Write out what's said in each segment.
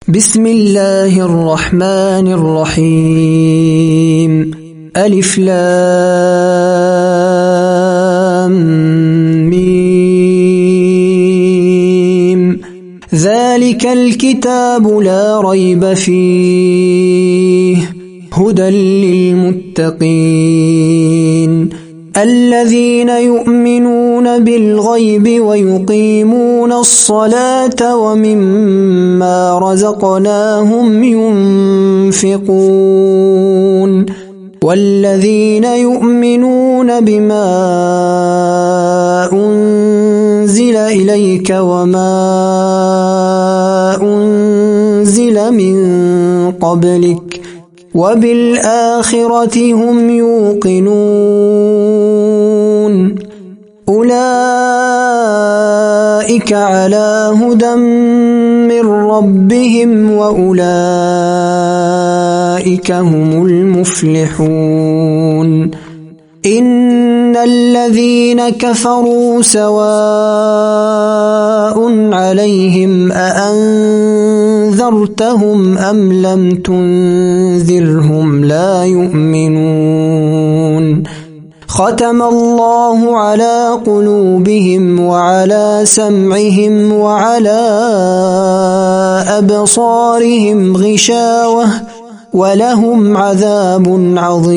بسم الله الرحمن الرحيم ألف لام ميم ذلك الكتاب لا ريب فيه هدى للمتقين الذين يؤمنون بالغيب ويقيمون الصلاة ومما رزقناهم ينفقون والذين يؤمنون بما أنزل إليك وما أنزل من قبلك وبالآخرة هم يوقنون أولئك على هدى من ربهم وأولئك هم المفلحون إن الذين كفروا سواء عليهم أأنذرتهم أم لم تنذرهم لا يؤمنون ختم الله على قلوبهم وعلى سمعهم وعلى أبصارهم غشاوة ولهم عذاب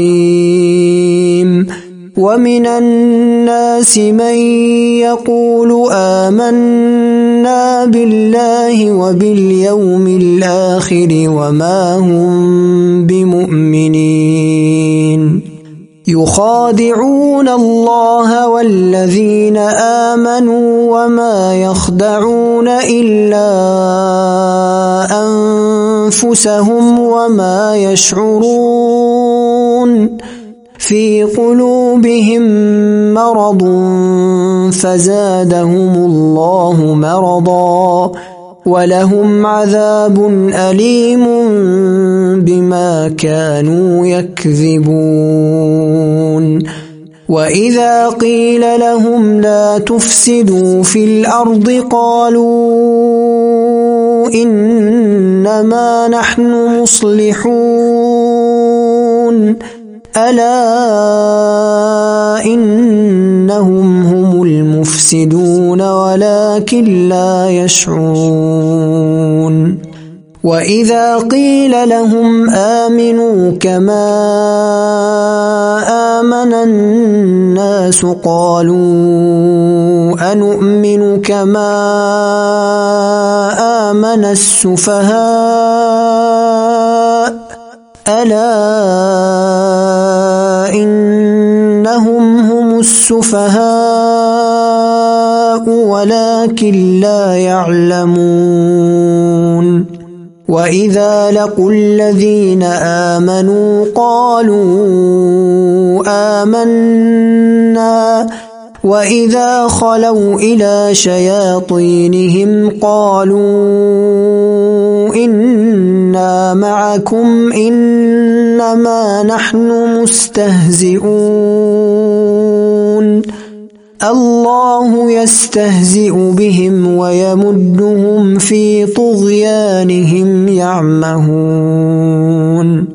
عظيم ومن الناس من يقول آمنا بالله وباليوم الآخر وما هم بمؤمنين يخادعون الله والذين آمنوا وما يخدعون إلا أنفسهم وما يشعرون في قلوبهم مرض فزادهم الله مرضا ولهم عذاب أليم بما كانوا يكذبون وإذا قيل لهم لا تفسدوا في الأرض قالوا إنما نحن مصلحون ألا إنهم هم المفسدون ولكن لا يشعرون وإذا قيل لهم آمنوا كما آمن الناس قالوا أنؤمن كما آمن السفهاء ألا إنهم هم السفهاء ولكن لا يعلمون وإذا لقوا الذين آمنوا قالوا آمنا وإذا خلوا إلى شياطينهم قالوا إنا معكم إنما نحن مستهزئون الله يستهزئ بهم ويمدهم في طغيانهم يعمهون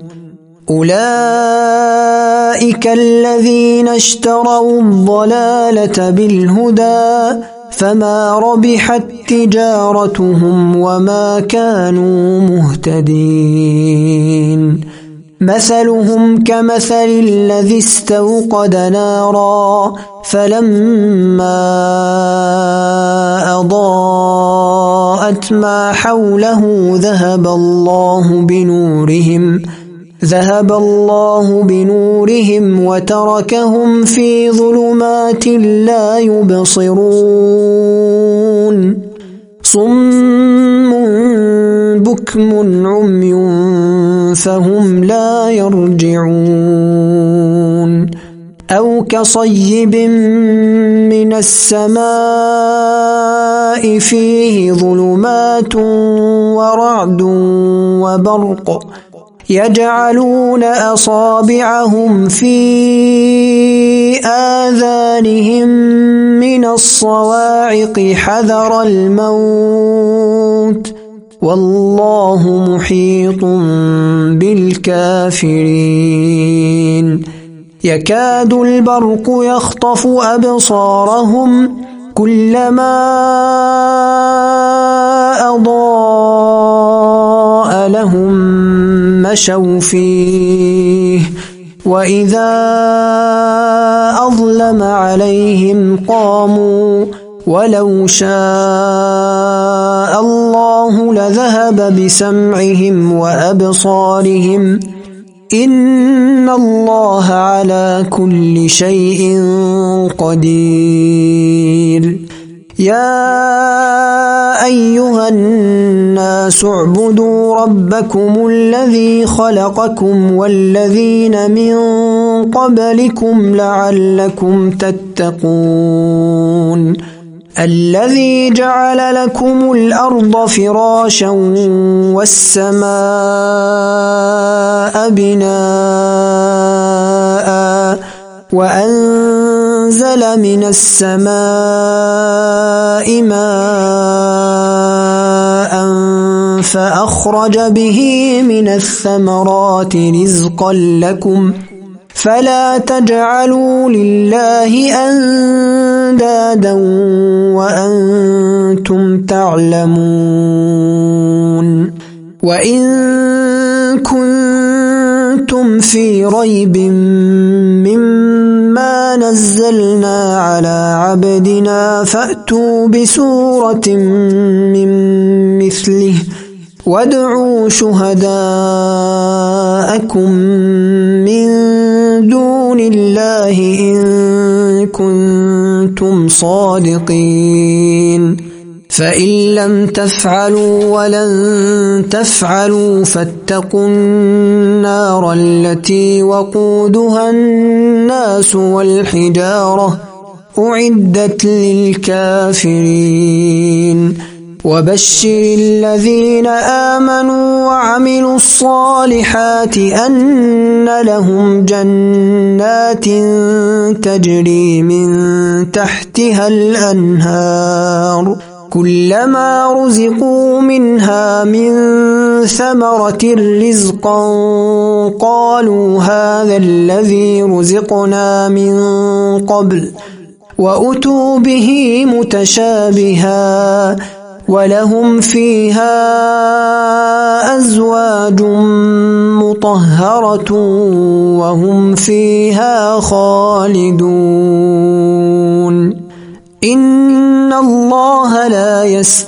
أولئك الذين اشتروا الضلالة بالهدى فما ربحت تجارتهم وما كانوا مهتدين مثلهم كمثل الذي استوقد نارا فلما أضاءت ما حوله ذهب الله بنورهم وتركهم في ظلمات لا يبصرون صم بكم عمي فهم لا يرجعون أو كصيب من السماء فيه ظلمات ورعد وبرق يجعلون أصابعهم في آذانهم من الصواعق حذر الموت والله محيط بالكافرين يكاد البرق يخطف أبصارهم كلما أضاء لهم مشوا فيه وإذا أظلم عليهم قاموا ولو شاء الله لذهب بسمعهم وأبصارهم إن الله على كل شيء قدير يا أيها الناس اعبدوا ربكم الذي خلقكم والذين من قبلكم لعلكم تتقون الذي جعل لكم الأرض فراشا والسماء بناء وأنزل من السماء ماء فأخرج به من الثمرات رزقا لكم فلا تجعلوا لله أندادا وأنتم تعلمون وإن كنتم في ريب مما نزلنا على عبدنا فأتوا بسورة من مثله وادعوا شهداءكم من دون الله إن كنتم صادقين فإن لم تفعلوا ولن تفعلوا فاتقوا النار التي وقودها الناس والحجارة أعدت للكافرين وبشر الذين آمنوا وعملوا الصالحات أن لهم جنات تجري من تحتها الأنهار كلما رزقوا منها من ثمرة رزقا قالوا هذا الذي رزقنا من قبل وأتوا به متشابها ولهم فيها أزواج مطهرة وهم فيها خالدون إن الله لا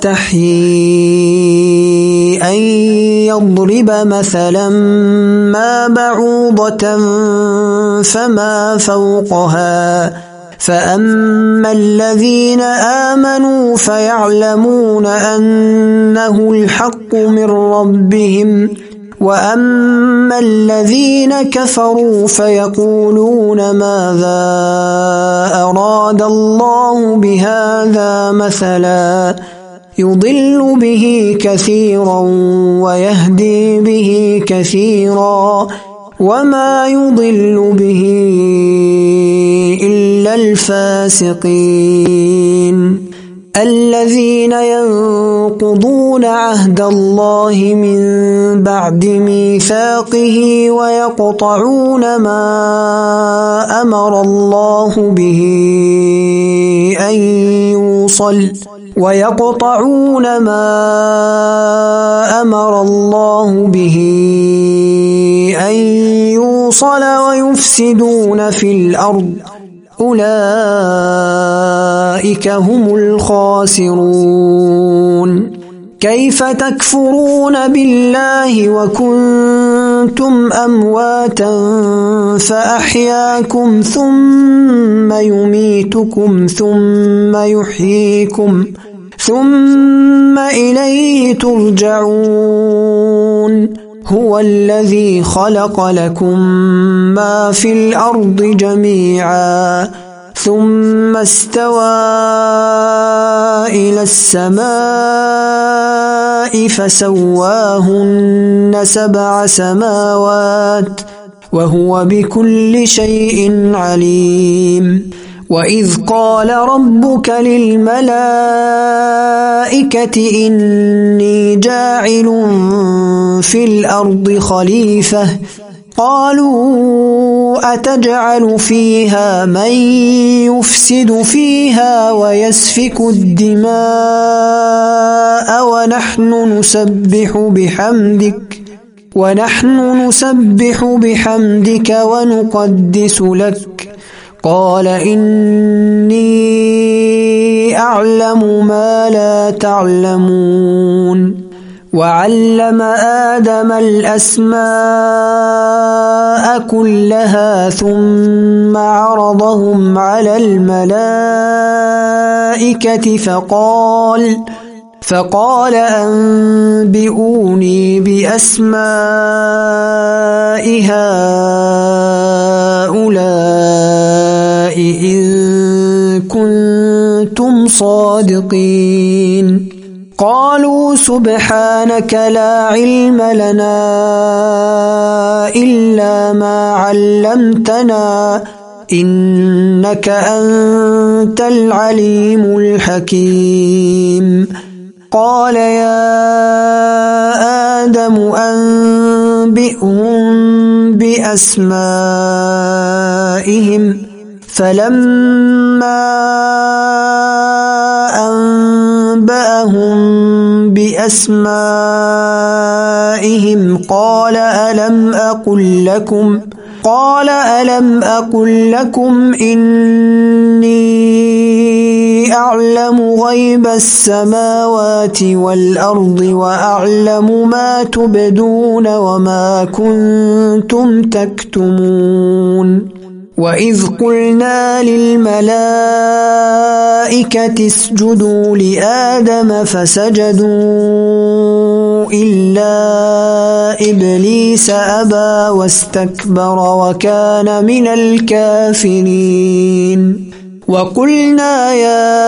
يستحيي أن يضرب مثلا ما بعوضة فما فوقها فأما الذين آمنوا فيعلمون أنه الحق من ربهم وأما الذين كفروا فيقولون ماذا أراد الله بهذا مثلا يضل به كثيرا ويهدي به كثيرا وما يضل به إلا الفاسقين الذين ينقضون عهد الله من بعد ميثاقه ويقطعون ما أمر الله به أن يوصل ويفسدون في الأرض أولئك هم الخاسرون كيف تكفرون بالله وكنتم أمواتا فأحياكم ثم يميتكم ثم يحييكم ثم إليه ترجعون هو الذي خلق لكم ما في الأرض جميعا ثم استوى إلى السماء فسواهن 7 سماوات وهو بكل شيء عليم وإذ قال ربك للملائكة إني جاعل في الأرض خليفة قالوا أتجعل فيها من يفسد فيها ويسفك الدماء ونحن نسبح بحمدك ونقدس لك قال إني أعلم ما لا تعلمون وعلم آدم الأسماء كلها ثم عرضهم على الملائكة فقال أنبئوني بأسماء هؤلاء إن كنتم صادقين قالوا سبحانك لا علم لنا إلا ما علمتنا إنك أنت العليم الحكيم قال يا آدم أنبئهم بأسمائهم فلما أنبأهم بأسمائهم قال ألم أقل لكم إني أعلم غيب السماوات والأرض وأعلم ما تبدون وما كنتم تكتمون وإذ قلنا للملائكة اسجدوا لآدم فسجدوا إلا إبليس أبى واستكبر وكان من الكافرين وقلنا يا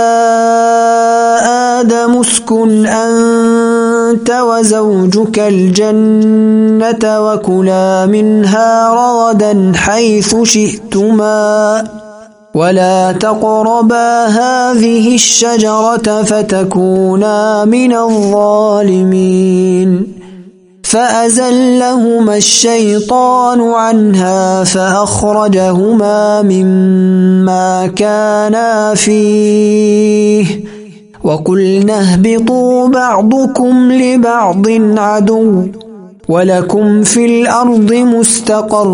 آدم اسكن أنت وزوجك الجنة وكلا منها رغدا حيث شئتما ولا تقربا هذه الشجرة فتكونا من الظالمين فأزلهما الشيطان عنها فأخرجهما مما كانا فيه وقلنا اهبطوا بعضكم لبعض عدو ولكم في الأرض مستقر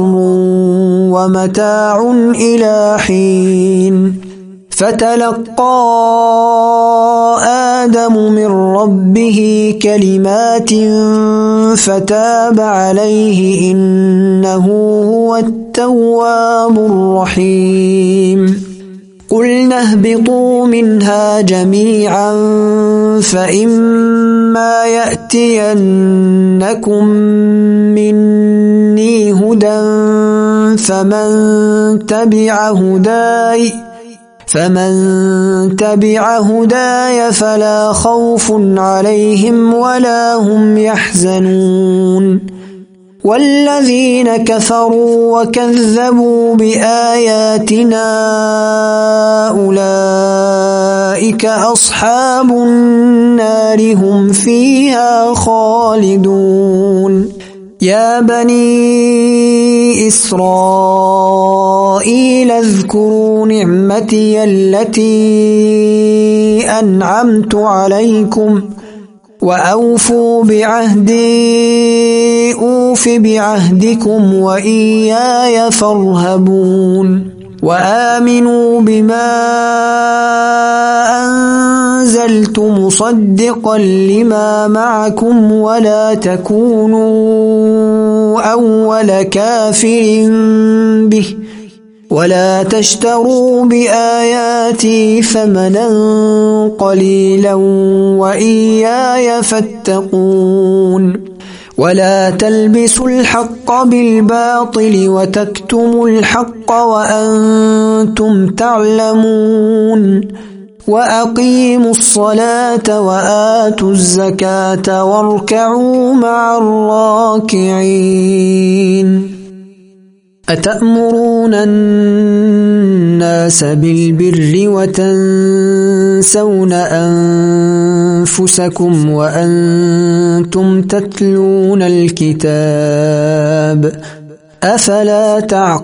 ومتاع إلى حين فتلقى آدم من ربه كلمات فتاب عليه إنه هو التواب الرحيم قلنا اهبطوا منها جميعا فإما يأتينكم مني هدى فمن تبع هداي فلا خوف عليهم ولا هم يحزنون والذين كفروا وكذبوا بآياتنا أولئك أصحاب النار هم فيها خالدون يا بني إسرائيل اذكروا نعمتي التي أنعمت عليكم وأوفوا بعهدي أوف بعهدكم وإياي فارهبون وآمنوا بما أنزلت مصدقا لما معكم ولا تكونوا أول كافر به ولا تشتروا بآياتي ثمنا قليلا وإياي فاتقون ولا تلبسوا الحق بالباطل وتكتموا الحق وأنتم تعلمون وأقيموا الصلاة وآتوا الزكاة واركعوا مع الراكعين أتأمرون الناس الناس بالبر وتنسون أنفسكم وأنتم تتلون الكتاب أفلا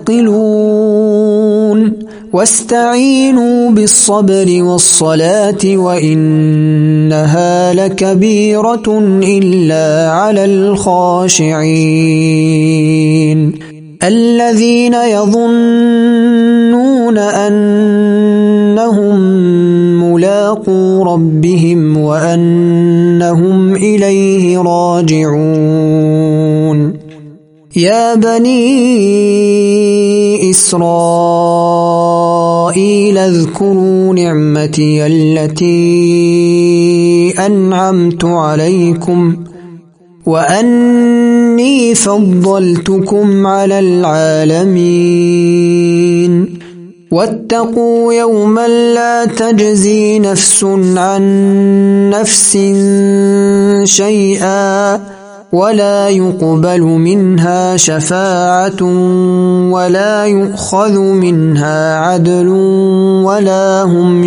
تعقلون واستعينوا بالصبر والصلاة وإنها لكبيرة إلا على الخاشعين الذين يظنون أنهم ملاقو ربهم وأنهم إليه راجعون يا بني إسرائيل اذكروا نعمتي التي أنعمت عليكم وأني فضلتكم على العالمين واتقوا يوما لا تجزي نفس عن نفس شيئا ولا يقبل منها شفاعة ولا يؤخذ منها عدل ولا هم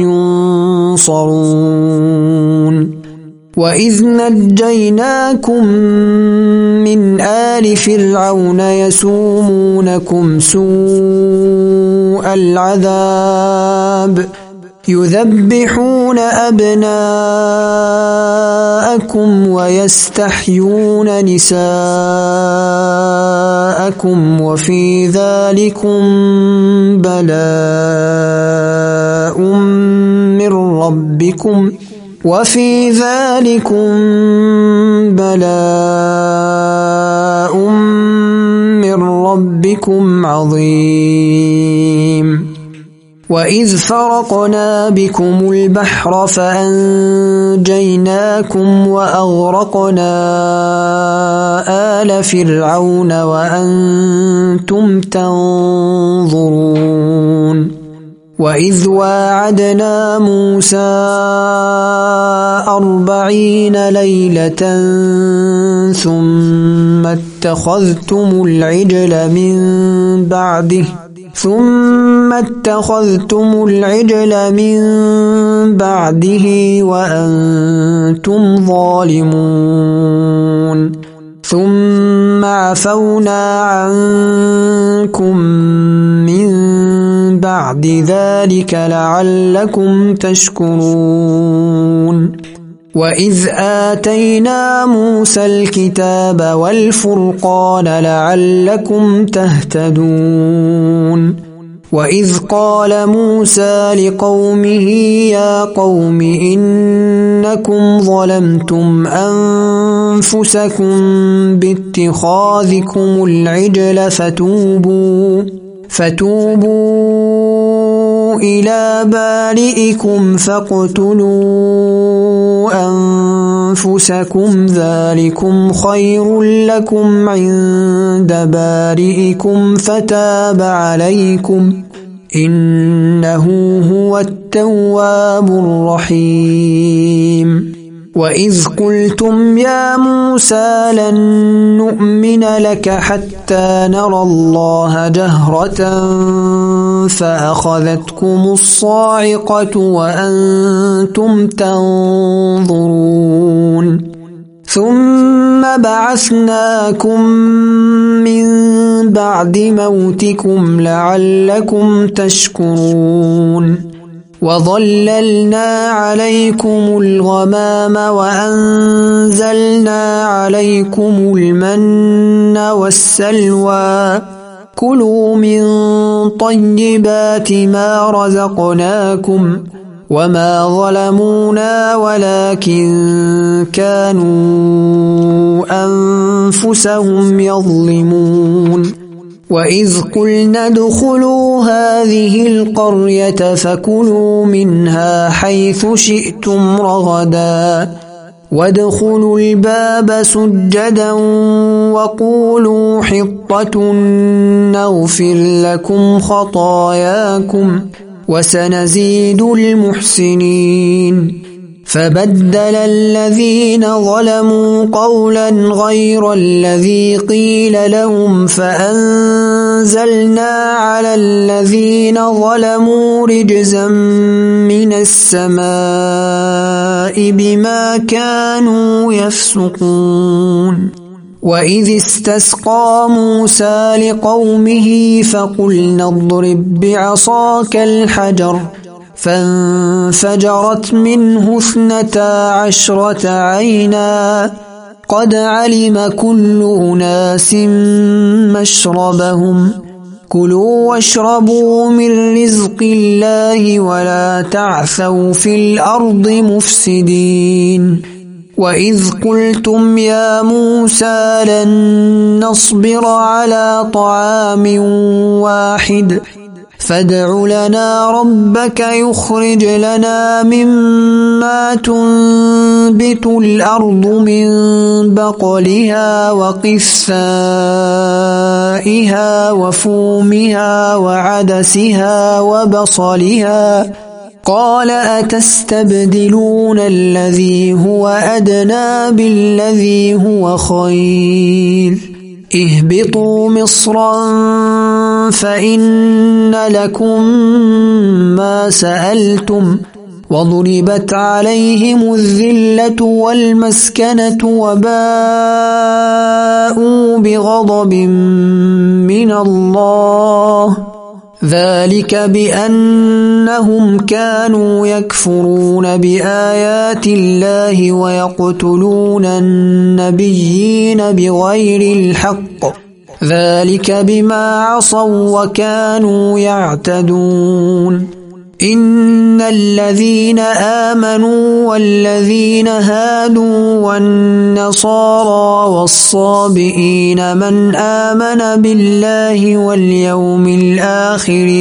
ينصرون وإذ نجيناكم من آل فرعون يسومونكم سوء العذاب يذبحون أبناءكم ويستحيون نساءكم وفي ذلكم بلاء من ربكم عظيم وإذ فرقنا بكم البحر فأنجيناكم وأغرقنا آل فرعون وأنتم تنظرون وإذ واعدنا موسى 40 ليلة ثم اتخذتم العجل من بعده وأنتم ظالمون ثم عفونا عنكم من بعد ذلك لعلكم تشكرون وإذ آتينا موسى الكتاب والفرقان لعلكم تهتدون وإذ قال موسى لقومه يا قوم إنكم ظلمتم أنفسكم باتخاذكم العجل فتوبوا إلى بارئكم فاقتلوا أنفسكم ذلكم خير لكم عند بارئكم فتاب عليكم إنه هو التواب الرحيم وإذ قلتم يا موسى لن نؤمن لك حتى نرى الله جهرة فأخذتكم الصاعقة وأنتم تنظرون ثم بعثناكم من بعد موتكم لعلكم تشكرون وظللنا عليكم الغمام وأنزلنا عليكم المن والسلوى كلوا من طيبات ما رزقناكم وما ظلمونا ولكن كانوا أنفسهم يظلمون وإذ قلنا ادخلوا هذه القرية فكلوا منها حيث شئتم رغدا وادخلوا الباب سجدا وقولوا حطة نغفر لكم خطاياكم وسنزيد المحسنين فبدل الذين ظلموا قولا غير الذي قيل لهم فأنزلنا على الذين ظلموا رجزا من السماء بما كانوا يفسقون وإذ استسقى موسى لقومه فقلنا اضرب بعصاك الحجر فانفجرت منه 12 عينا قد علم كل أناس مشربهم كلوا واشربوا من رزق الله ولا تعثوا في الأرض مفسدين وإذ قلتم يا موسى لن نصبر على طعام واحد فادع لنا ربك يخرج لنا مما تنبت الأرض من بقلها وقثائها وفومها وعدسها وبصلها قال أتستبدلون الذي هو أدنى بالذي هو خير اهبطوا مصرا فإن لكم ما سألتم وضربت عليهم الذلة والمسكنة وباءوا بغضب من الله ذلك بأنهم كانوا يكفرون بآيات الله ويقتلون النبيين بغير الحق ذلك بما عصوا وكانوا يعتدون إن الذين آمنوا والذين هادوا والنصارى والصابئين من آمن بالله واليوم الآخر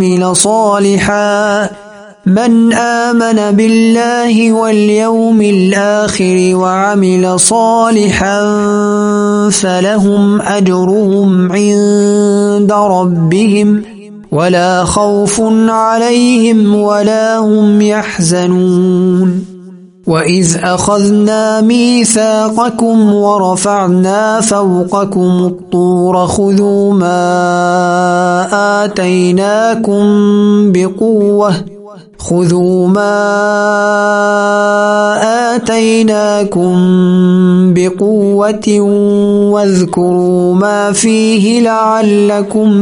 وعمل صالحا فلهم أجرهم عند ربهم ولا خوف عليهم ولا هم يحزنون وإذ أخذنا ميثاقكم ورفعنا فوقكم الطور خذوا ما آتيناكم بقوة واذكروا ما فيه لعلكم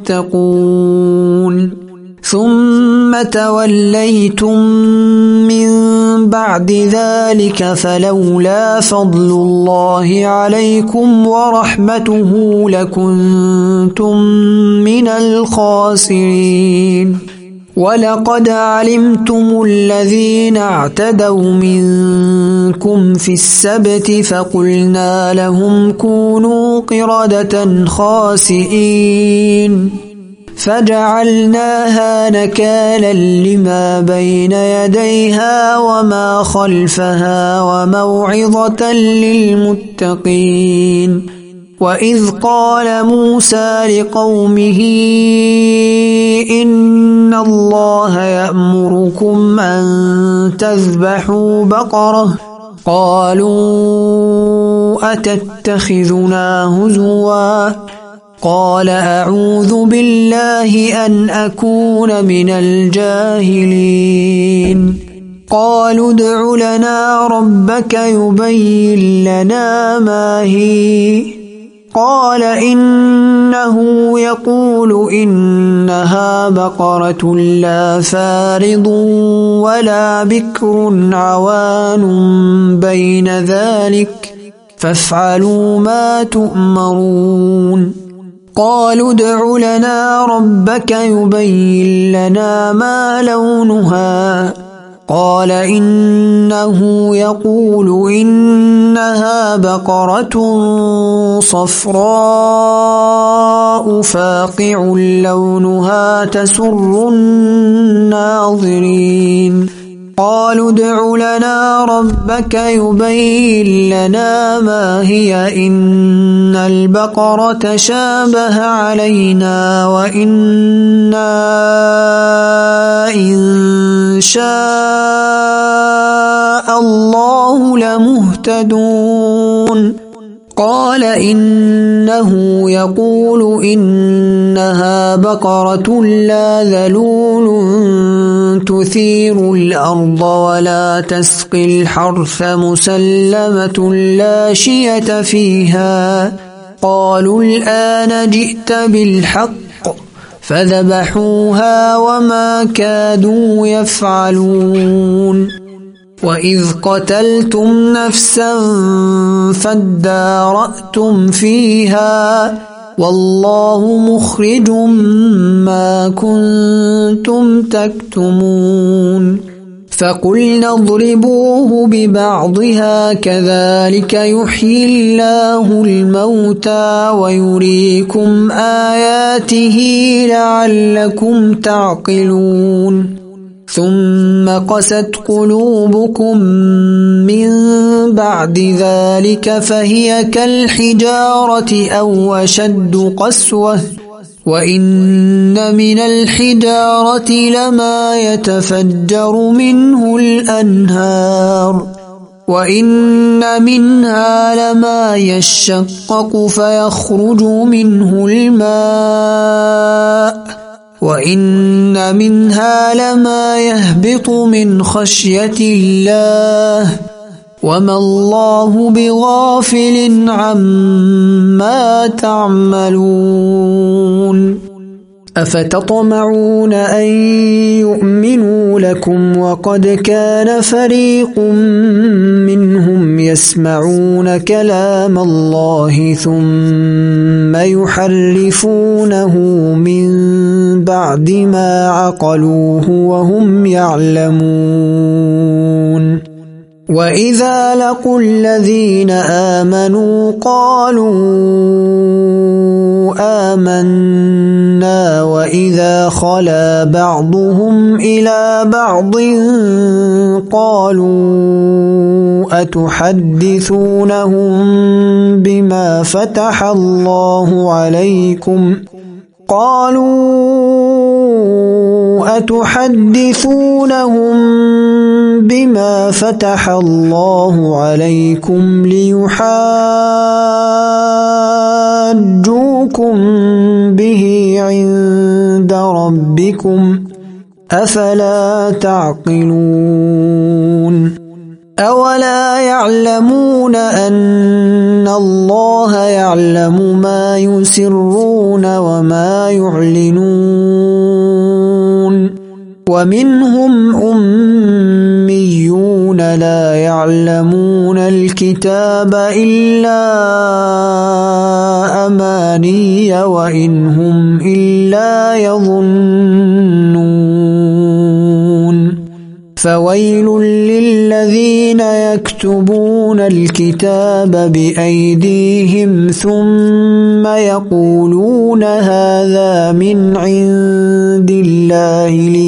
تتقون ثم توليتم من بعد ذلك فلولا فضل الله عليكم ورحمته لكنتم من الخاسرين ولقد علمتم الذين اعتدوا منكم في السبت فقلنا لهم كونوا قردة خاسئين فجعلناها نكالا لما بين يديها وما خلفها وموعظة للمتقين وإذ قال موسى لقومه إن الله يأمركم أن تذبحوا بقرة قالوا أتتخذنا هزوا قال أعوذ بالله أن أكون من الجاهلين قالوا ادع لنا ربك يبين لنا ما هي قال إنه يقول إنها بقرة لا فارض ولا بكر عوان بين ذلك فافعلوا ما تؤمرون قالوا ادع لنا ربك يبين لنا ما لونها قال إنه يقول إنها بقرة صفراء فاقع لونها تسر الناظرين قالوا ادع لنا ربك يبين لنا ما هي إن البقرة شابه علينا وإنا إن شاء الله لمهتدون قال إنه يقول إنها بقرة لا ذلول تثير الأرض ولا تسقي الحرث مسلمة لا شية فيها قالوا الآن جئت بالحق فذبحوها وما كادوا يفعلون وإذ قتلتم نفسا فادارأتم فيها والله مخرج ما كنتم تكتمون فقلنا اضربوه ببعضها كذلك يحيي الله الموتى ويريكم آياته لعلكم تعقلون ثم قست قلوبكم من بعد ذلك فهي كالحجارة أو أشد قسوة وإن من الحجارة لما يتفجر منه الأنهار وإن منها لما يشقق فيخرج منه الماء وإن منها لما يهبط من خشية الله وما الله بغافل عما تعملون أفتطمعون أن يؤمنوا لكم وقد كان فريق منهم يسمعون كلام الله ثم يحرفونه من بعد ما عقلوه وهم يعلمون وإذا لقوا الذين آمنوا قالوا آمنا وإذا خلا بعضهم إلى بعض قالوا أتحدثونهم بما فتح الله عليكم بما فتح الله عليكم ليحاجوكم به عند ربكم أفلا تعقلون أولا يعلمون أن الله يعلم ما يسرون وما يعلنون ومنهم أميون لا يعلمون الكتاب إلا أماني وإن هم إلا يظنون فويل للذين يكتبون الكتاب بأيديهم ثم يقولون هذا من عند الله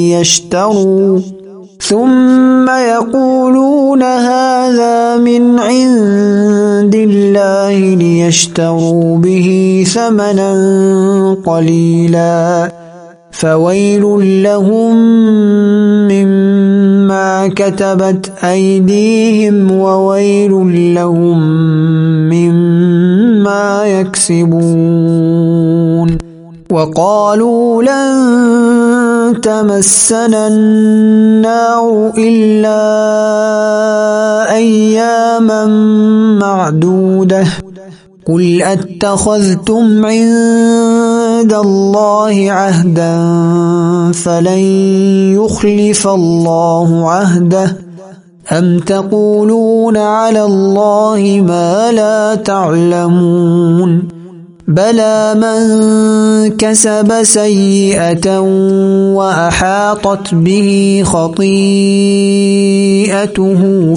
ليشتروا به ثمنا قليلا فويل لهم مما كتبت أيديهم وويل لهم مما يكسبون وقالوا لن تمسنا النار إلا أياما معدودة قل أتخذتم عند الله عهدا فلن يخلف الله عهده أم تقولون على الله ما لا تعلمون بلى من كسب سيئة وأحاطت به خطيئته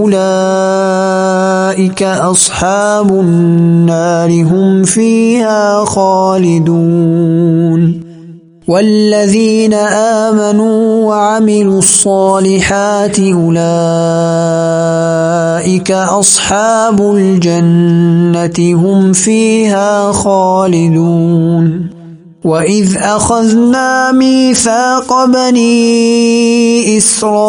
فأولئك أصحاب النار هم فيها خالدون والذين آمنوا وعملوا الصالحات أولئك أصحاب الجنة هم فيها خالدون وإذ أخذنا ميثاق بني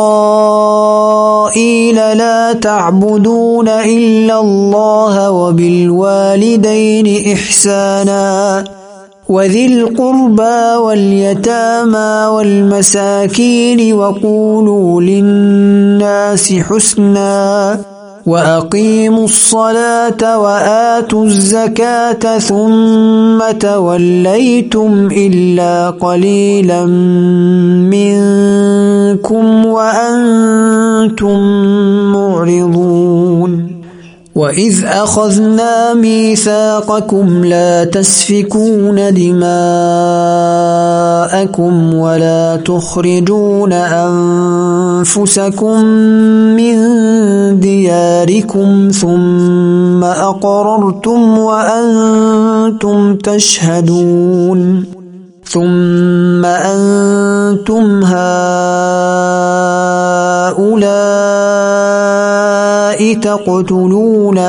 إسرائيل لا تعبدون إلا الله وبالوالدين إحسانا وذي القربى واليتامى والمساكين وقولوا للناس حسنا وأقيموا الصلاة وآتوا الزكاة ثم توليتم إلا قليلا منكم وأنتم معرضون وإذ أخذنا ميثاقكم لا تسفكون دماءكم ولا تخرجون أنفسكم من دياركم ثم أقررتم وأنتم تشهدون ثم أنتم هؤلاء تقتلون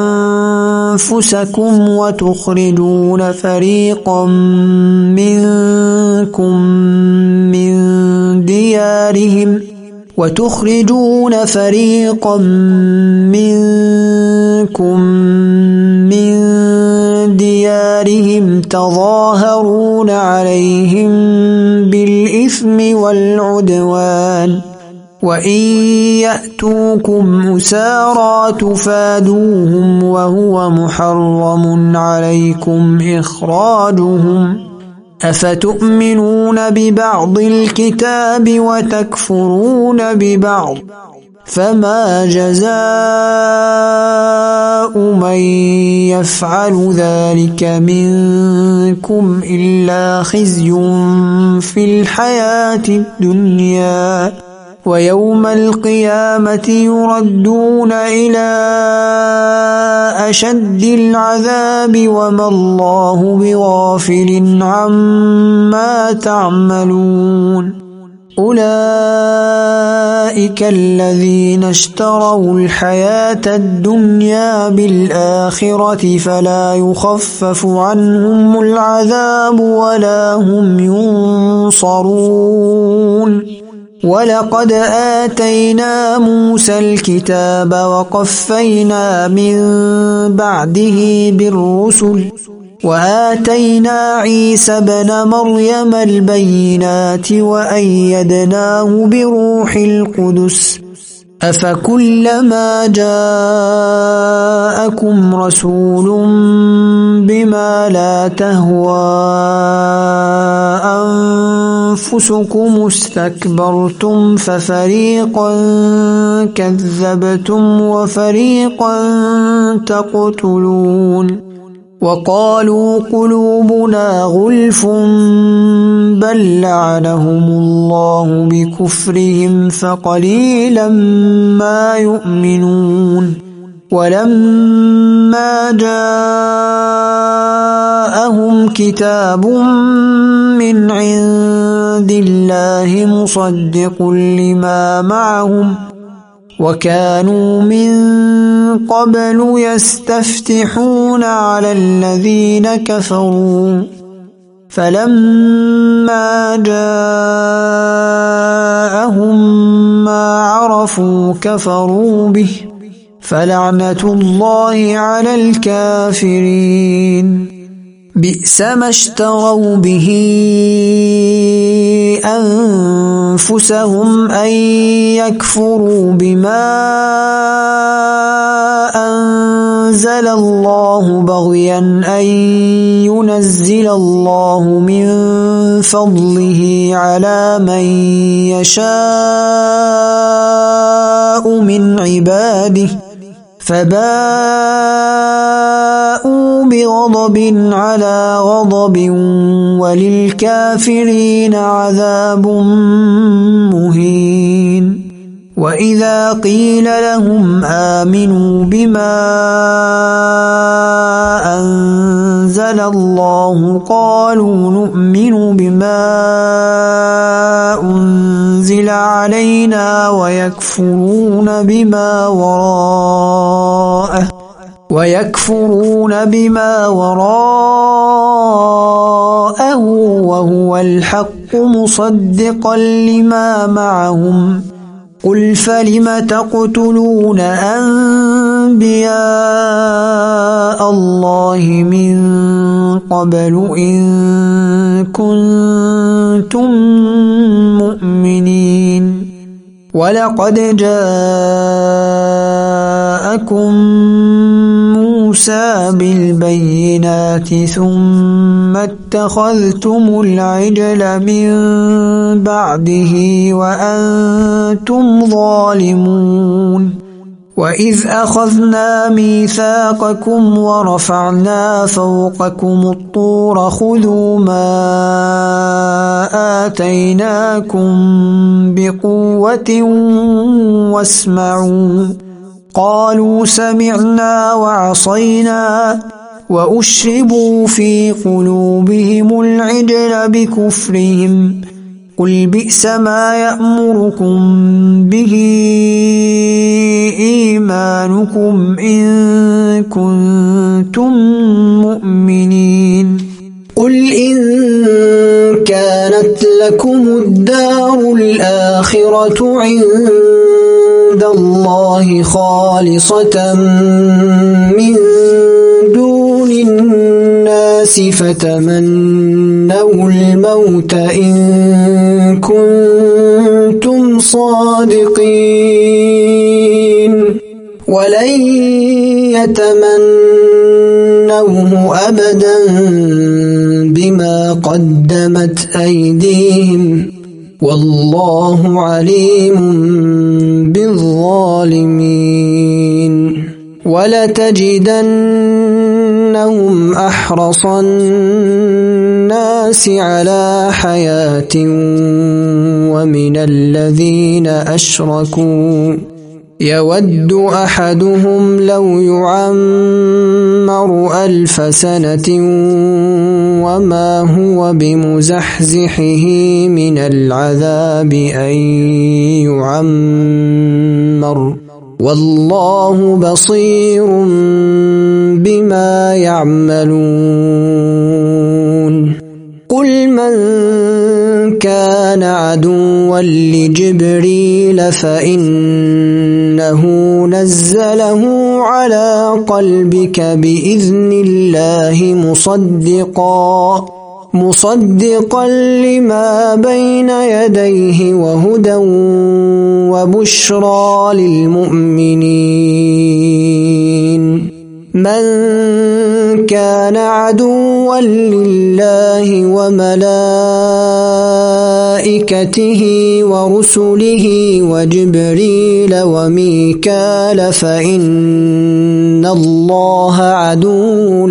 أنفسكم وتخرجون فريقا منكم من ديارهم تظاهرون عليهم بالإثم والعدوان وإن يأتوكم أسارى تفادوهم وهو محرم عليكم إخراجهم أفتؤمنون ببعض الكتاب وتكفرون ببعض فما جزاء من يفعل ذلك منكم إلا خزي في الحياة الدنيا ويوم القيامة يردون إلى أشد العذاب وما الله بغافل عما تعملون أولئك الذين اشتروا الحياة الدنيا بالآخرة فلا يخفف عنهم العذاب ولا هم ينصرون ولقد آتينا موسى الكتاب وقفينا من بعده بالرسل وآتينا عيسى ابن مريم البينات وأيدناه بروح القدس أفكلما جاءكم رسول بما لا تهوى أنفسكم استكبرتم ففريقا كذبتم وفريقا تقتلون وقالوا قلوبنا غلف بل لعنهم الله بكفرهم فقليلا ما يؤمنون ولما جاءهم كتاب من عند الله مصدق لما معهم وكانوا من قبل يستفتحون على الذين كفروا فلما جاءهم ما عرفوا كفروا به فلعنة الله على الكافرين بئس ما اشتروا به أنفسهم أن يكفروا بما أنزل الله بغيا أن ينزل الله من فضله على من يشاء من عباده فباءوا بغضب على غضب وللكافرين عذاب مهين وإذا قيل لهم آمنوا بما أنزل أنزل الله قالوا نؤمن بما أنزل علينا ويكفرون بما وراءه وهو الحق مصدقا لما معهم قل فلم تقتلون أنبياء الله من قبل إن كنتم مؤمنين ولقد جاءكم موسى بالبينات ثم اتخذتم العجل من بعده وأنتم ظالمون وإذ أخذنا ميثاقكم ورفعنا فوقكم الطور خذوا ما آتيناكم بقوة واسمعوا قالوا سمعنا وعصينا وأشربوا في قلوبهم العجل بكفرهم قل بئس ما يأمركم به إيمانكم إن كنتم مؤمنين قل إن كانت لكم الدار الآخرة عند الله خالصة من دون الناس فتمنوا الموت إن كنتم صادقين ولن يتمنوه أبدا بما قدمت أيديهم والله عليم بالظالمين ولتجدنهم أحرص الناس على حياة ومن الذين أشركوا يود أحدهم لو يعمر 1000 سنة وما هو بمزحزحه من العذاب أن يعمر والله بصير بما يعملون قل من كان عدوا لجبريل فإنه نزله على قلبك بإذن الله مصدقا لما بين يديه وهدى وبشرى للمؤمنين من كان عدوا لله وملائكته ورسله وجبريل وميكال فإن الله عدو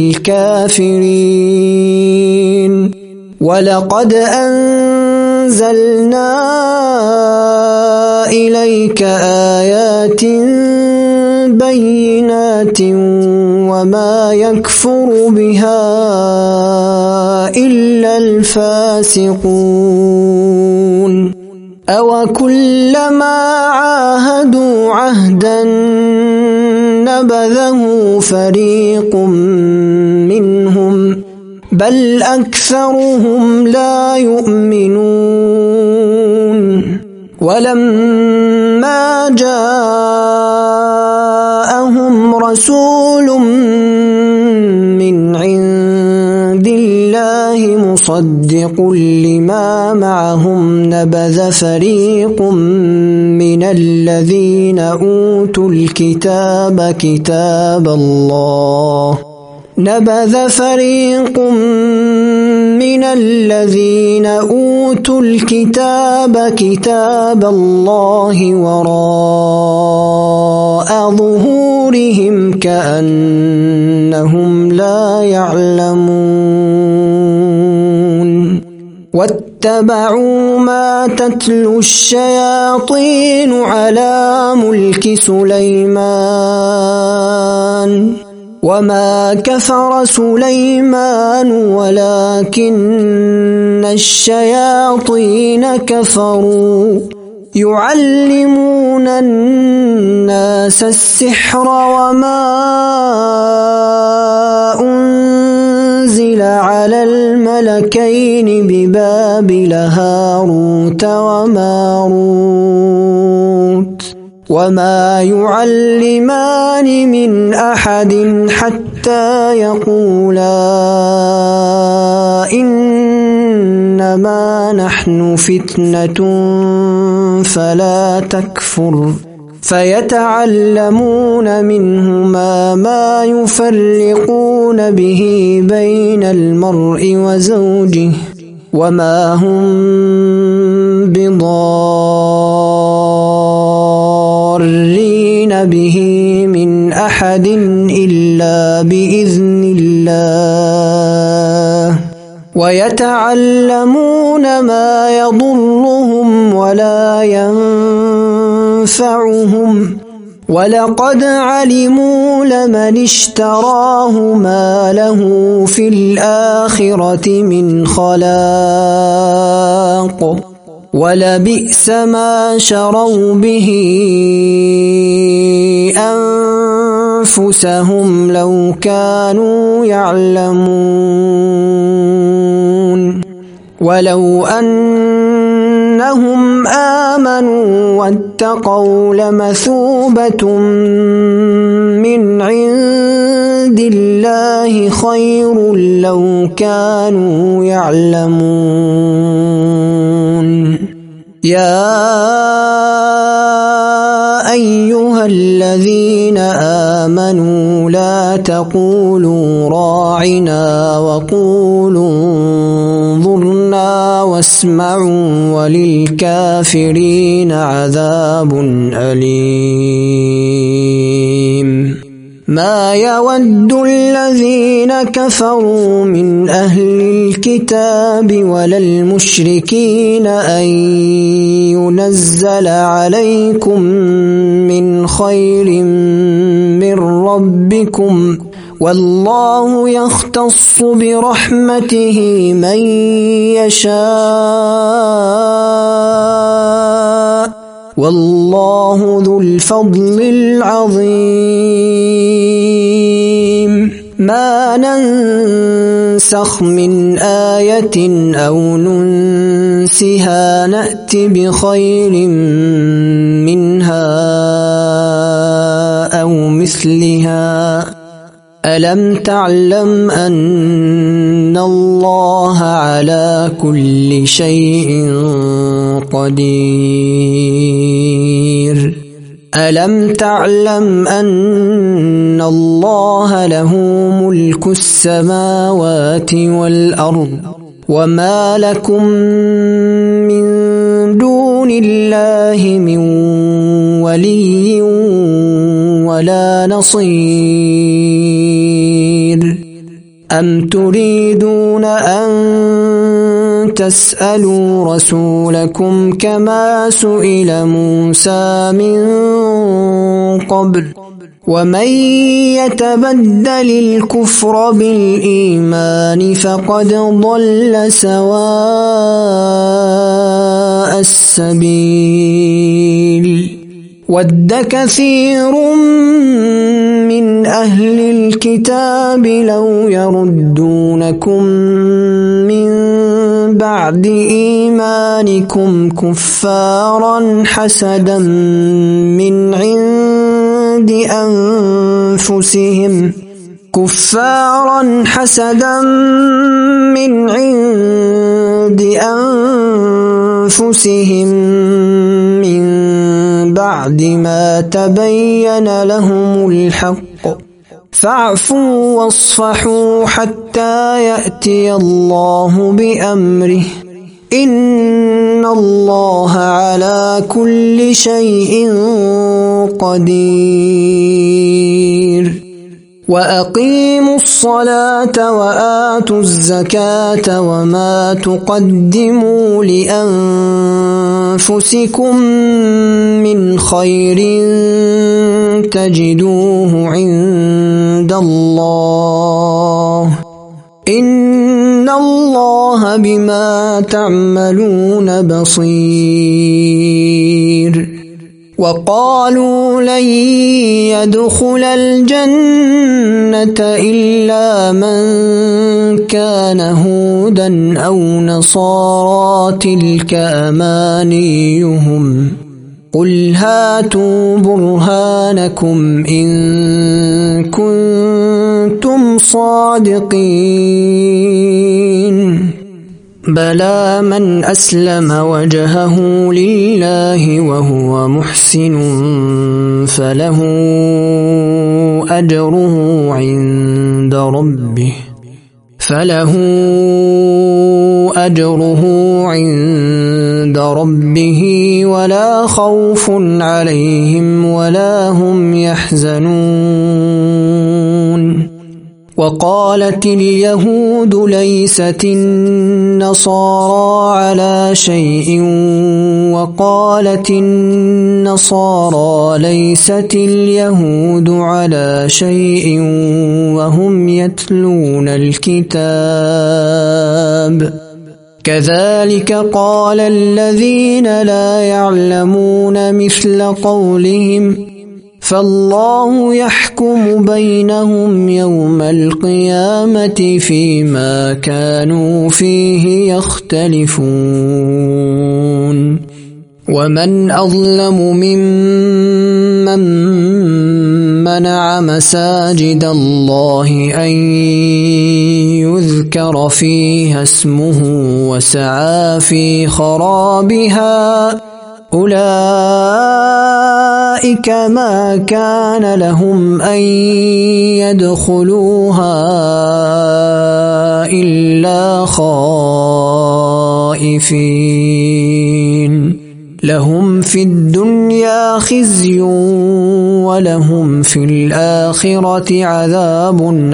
للكافرين ولقد أنزلنا إليك آيات بينات وما يكفر بها إلا الفاسقون أوكلما عاهدوا عهدا نبذه فريق منهم بل أكثرهم لا يؤمنون ولما جاءهم رسول من عند الله مصدق لما معهم نبذ فريق من الذين أوتوا الكتاب كتاب الله وراء ظهورهم كأنهم لا يعلمون واتبعوا ما تتلو الشياطين على ملك سليمان وما كفر سليمان ولكن الشياطين كفروا يعلمون الناس السحر وما أنزل على الملكين ببابل هاروت وماروت وما يعلمان من أحد حتى يقولا إنما نحن فتنة فلا تكفر فيتعلمون منهما ما يفرقون به بين المرء وزوجه وما هم بضارين به من أحد إلا بإذن الله ويتعلمون ما يضرهم ولا ينفعهم ولقد علموا لمن اشتراه ما له في الآخرة من خلاق ولبئس ما شروا به أنفسهم لو كانوا يعلمون ولو أنهم آمنوا واتقوا لمثوبة من عند الله خير لو كانوا يعلمون يا أيها الذين آمنوا لا تقولوا راعنا وقولوا انظرنا واسمعوا وللكافرين عذاب أليم ما يود الذين كفروا من أهل الكتاب ولا المشركين أن ينزل عليكم من خير من ربكم والله يختص برحمته من يشاء والله ذو الفضل العظيم ما ننسخ من آية أو ننسها نأت بخير منها أو مثلها ألم تعلم أن الله على كل شيء قدير ألم تعلم أن الله له ملك السماوات والأرض وما لكم من دون الله من ولي ولا نصير أم تريدون أن تسألوا رسولكم كما سئل موسى من قبل ومن يتبدل الكفر بالإيمان فقد ضل سواء السبيل ود كثير من أهل الكتاب لو يردونكم من بعد إيمانكم كفارا حسدا من عند أنفسهم من بعد ما تبين لهم الحق فاعفوا واصفحوا حتى يأتي الله بأمره إن الله على كل شيء قدير وأقيموا الصلاة وآتوا الزكاة وما تقدموا لأنفسكم من خير تجدوه عند الله إن الله بما تعملون بصير وقالوا لن يدخل الجنة إلا من كان هودا أو نصارى تلك أمانيهم قل هاتوا برهانكم إن كنتم صادقين بلى من أسلم وجهه لله وهو محسن فله أجره عند ربه ولا خوف عليهم ولا هم يحزنون وقالت اليهود ليست النصارى على شيء وقالت النصارى ليست اليهود على شيء وهم يتلون الكتاب كذلك قال الذين لا يعلمون مثل قولهم فالله يحكم بينهم يوم القيامة فيما كانوا فيه يختلفون ومن أظلم ممن منع مساجد الله أن يذكر فيها اسمه وسعى في خرابها أولئك ما كان لهم أن يدخلوها إلا خائفين لهم في الدنيا خزي ولهم في الآخرة عذاب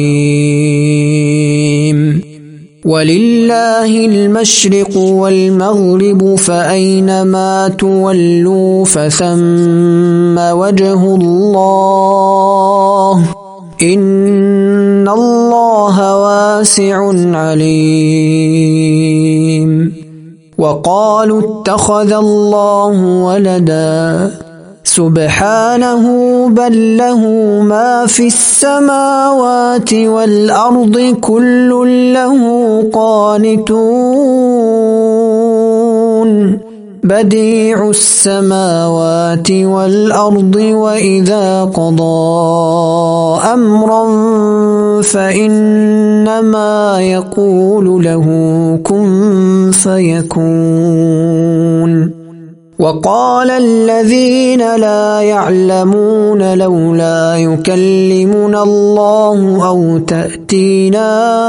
عظيم ولله المشرق والمغرب فأينما تولوا فثم وجه الله إن الله واسع عليم وقالوا اتخذ الله ولدا سبحانه بل له ما في السماوات والأرض كل له قانتون بديع السماوات والأرض وإذا قضى أمرا فإنما يقول له كن فيكون وقال الذين لا يعلمون لولا يكلمنا الله أو تأتينا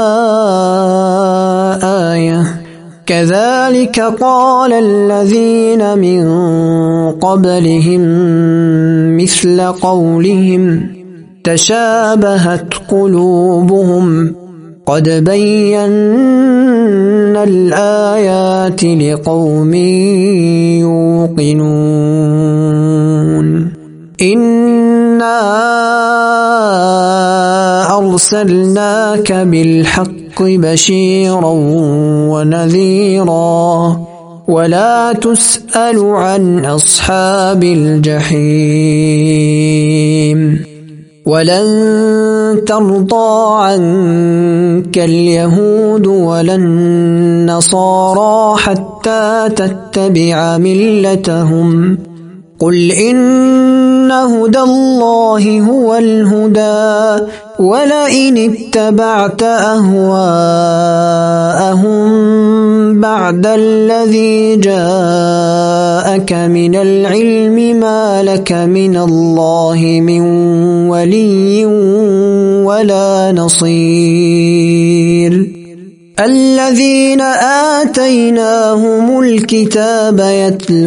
آية كذلك قال الذين من قبلهم مثل قولهم تشابهت قلوبهم قد بينا الآيات لقوم يوقنون إنا أرسلناك بالحق بشيرا ونذيرا ولا تسأل عن أصحاب الجحيم ولن ترضى عنك اليهود ولا النصارى حتى تتبع ملتهم قل إن هدى الله هو الهدى ولئن اتبعت أهواءهم بعد الذي جاءك من العلم ما لك من الله من ولي ولا نصير الذين آتيناهم الكتاب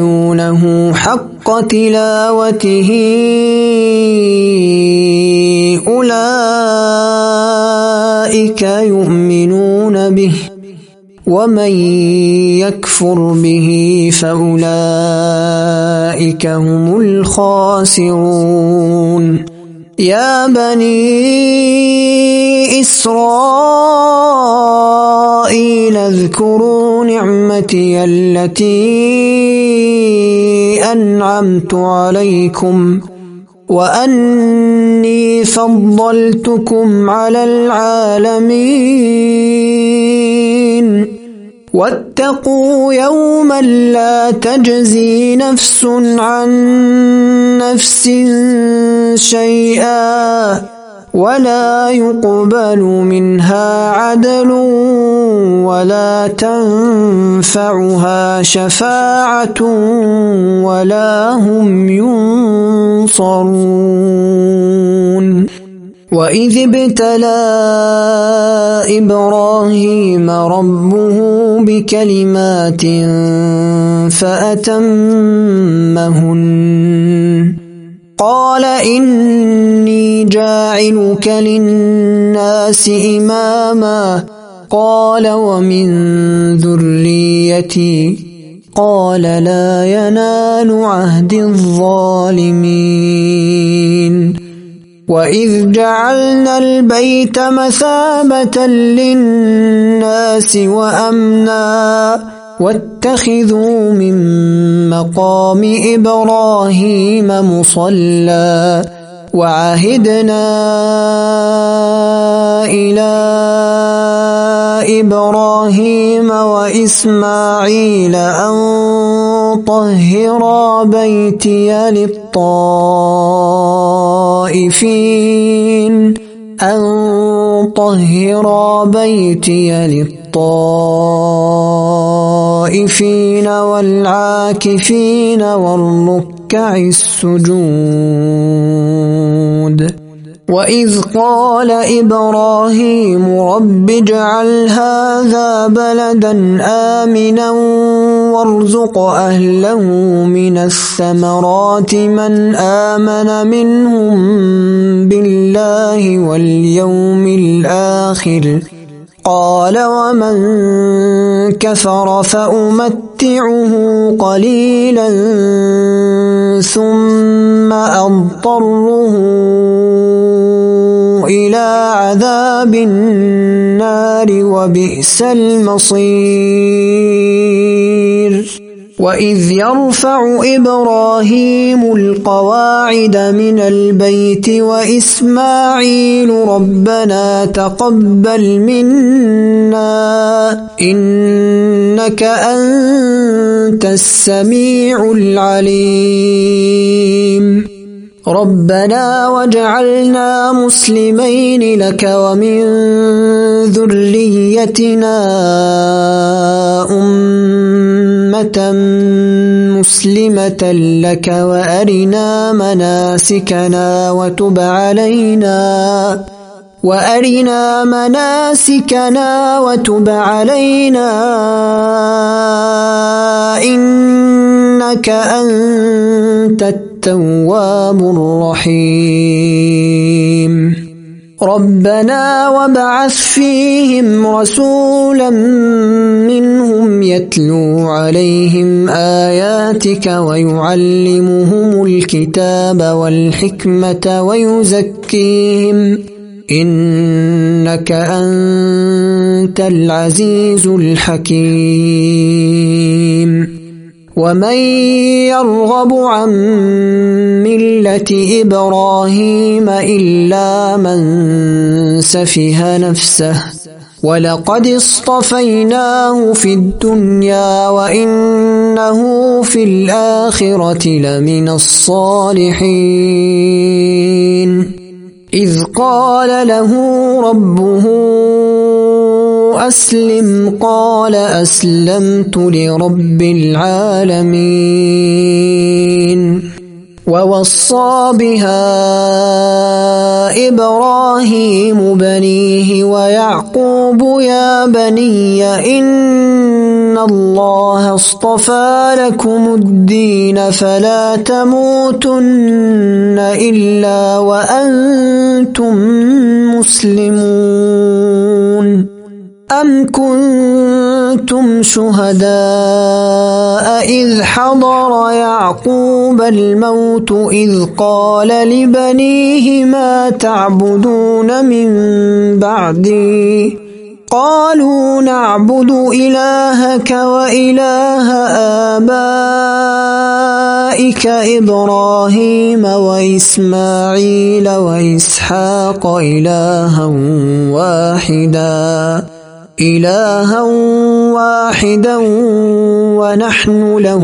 يتلونه حق تلاوته أولئك يؤمنون به ومن يكفر به فأولئك هم الخاسرون يا بني إسرائيل اذكروا نعمتي التي أنعمت عليكم وأني فضلتكم على العالمين واتقوا يوما لا تجزي نفس عن نفس شيئا ولا يقبل منها عدل ولا تنفعها شفاعة ولا هم ينصرون وإذ ابتلى إبراهيم ربه بكلمات فأتمهن قال إني جاعلك للناس إماما قال ومن ذريتي قال لا ينال عهد الظالمين وإذ جعلنا البيت مثابة للناس وأمنا واتخذوا من مقام إبراهيم مصلى وعهدنا إلى إبراهيم وإسماعيل أن طهرا بيتي للطائفين والعاكفين والركع السجود وإذ قال إبراهيم رب اجعل هذا بلدا آمنا وارزق أهله من الثمرات من آمن منهم بالله واليوم الآخر قال ومن كفر فأمتعه قليلا ثم أضطره إلى عذاب النار وبئس المصير وإذ يرفع إبراهيم القواعد من البيت وإسماعيل ربنا تقبل منا إنك أنت السميع العليم ربنا واجعلنا مسلمين لك ومن ذريتنا أمة مسلمة لك وأرنا مناسكنا وتب علينا إنك أنت التواب الرحيم ربنا وابعث فيهم رسولا منهم يتلو عليهم آياتك ويعلمهم الكتاب والحكمة ويزكيهم إنك أنت العزيز الحكيم ومن يرغب عن ملة إبراهيم إلا من سفه نفسه ولقد اصطفيناه في الدنيا وإنه في الآخرة لمن الصالحين إذ قال له ربه أسلم قال أسلمت لرب العالمين ووصى بها إبراهيم بنيه ويعقوب يا بني إن إن الله اصطفى لكم الدين فلا تموتن إلا وأنتم مسلمون أم كنتم شهداء إذ حضر يعقوب الموت إذ قال لبنيه ما تعبدون من بعدي قالوا نعبد إلهك وإله آبائك إبراهيم وإسماعيل وإسحاق إلها واحدا ونحن له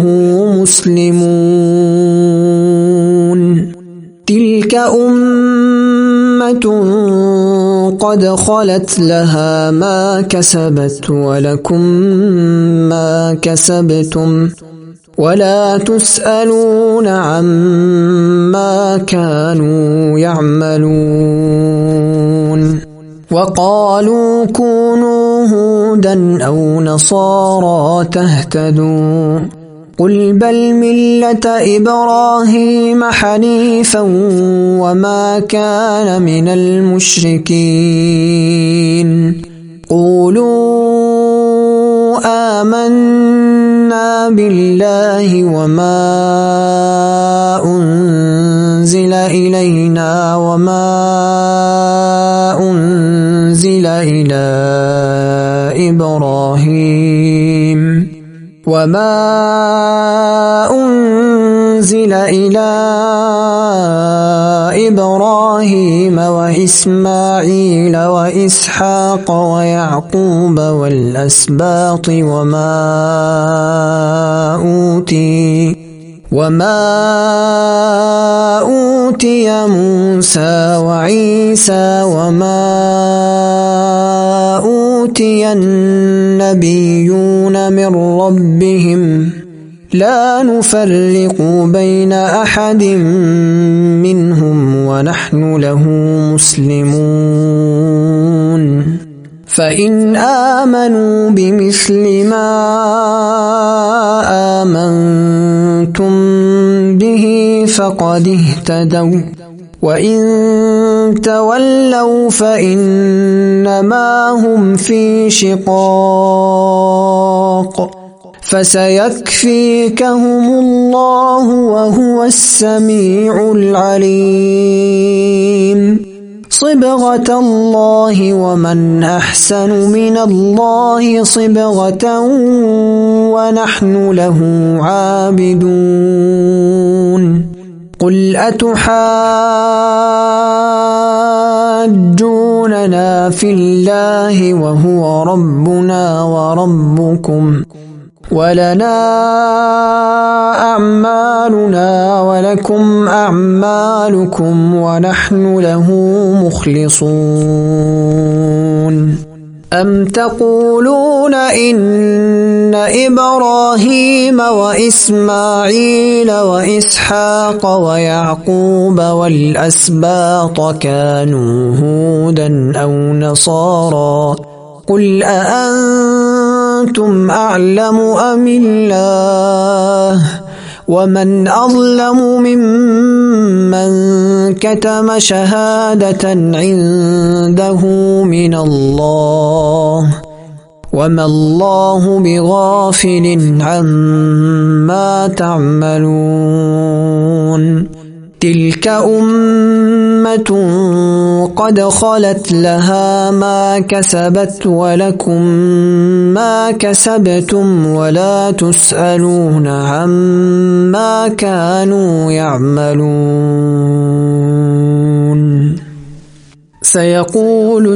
مسلمون تلك أمة قد خلت لها ما كسبت ولكم ما كسبتم ولا تسألون عما كانوا يعملون وقالوا كونوا هودا أو نصارى تهتدوا قل بل ملة إبراهيم حنيفا وما كان من المشركين قولوا آمنا بالله وما أنزل إلينا وما أنزل إلى إبراهيم وإسماعيل وإسحاق ويعقوب والأسباط وما أوتي موسى وعيسى وما أوتي النبيون من ربهم لا نفرق بين أحد منهم ونحن له مسلمون فإن آمنوا بمثل ما آمنتم به فقد اهتدوا وإن تولوا فإنما هم في شقاق فسيكفيكهم الله وهو السميع العليم صبغة الله ومن أحسن من الله صبغة ونحن له عابدون قل أتحاجوننا في الله وهو ربنا وربكم ولنا أعمالنا ولكم أعمالكم ونحن له مخلصون أم تقولون إن إبراهيم وإسماعيل وإسحاق ويعقوب والأسباط كانوا هودا أو نصارى قل أأنتم أعلم أم الله ومن أظلم ممن كتم شهادة عنده من الله وما الله بغافل عما تعملون تلك أمة قد خلت لها ما كسبت ولكم ما كسبتم ولا تسألون عما كانوا يعملون سيقول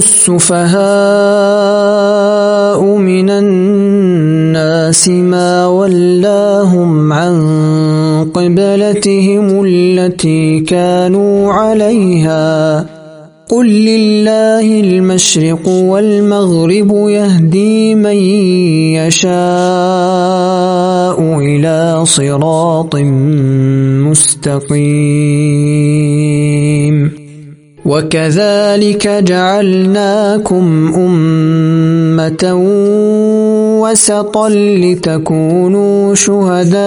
السفهاء من الناس ما ولاهم عن قبلتهم التي كانوا عليها قل لله المشرق والمغرب يهدي من يشاء إلى صراط مستقيم وكذلك جعلناكم أمة وسطا لتكونوا شهداء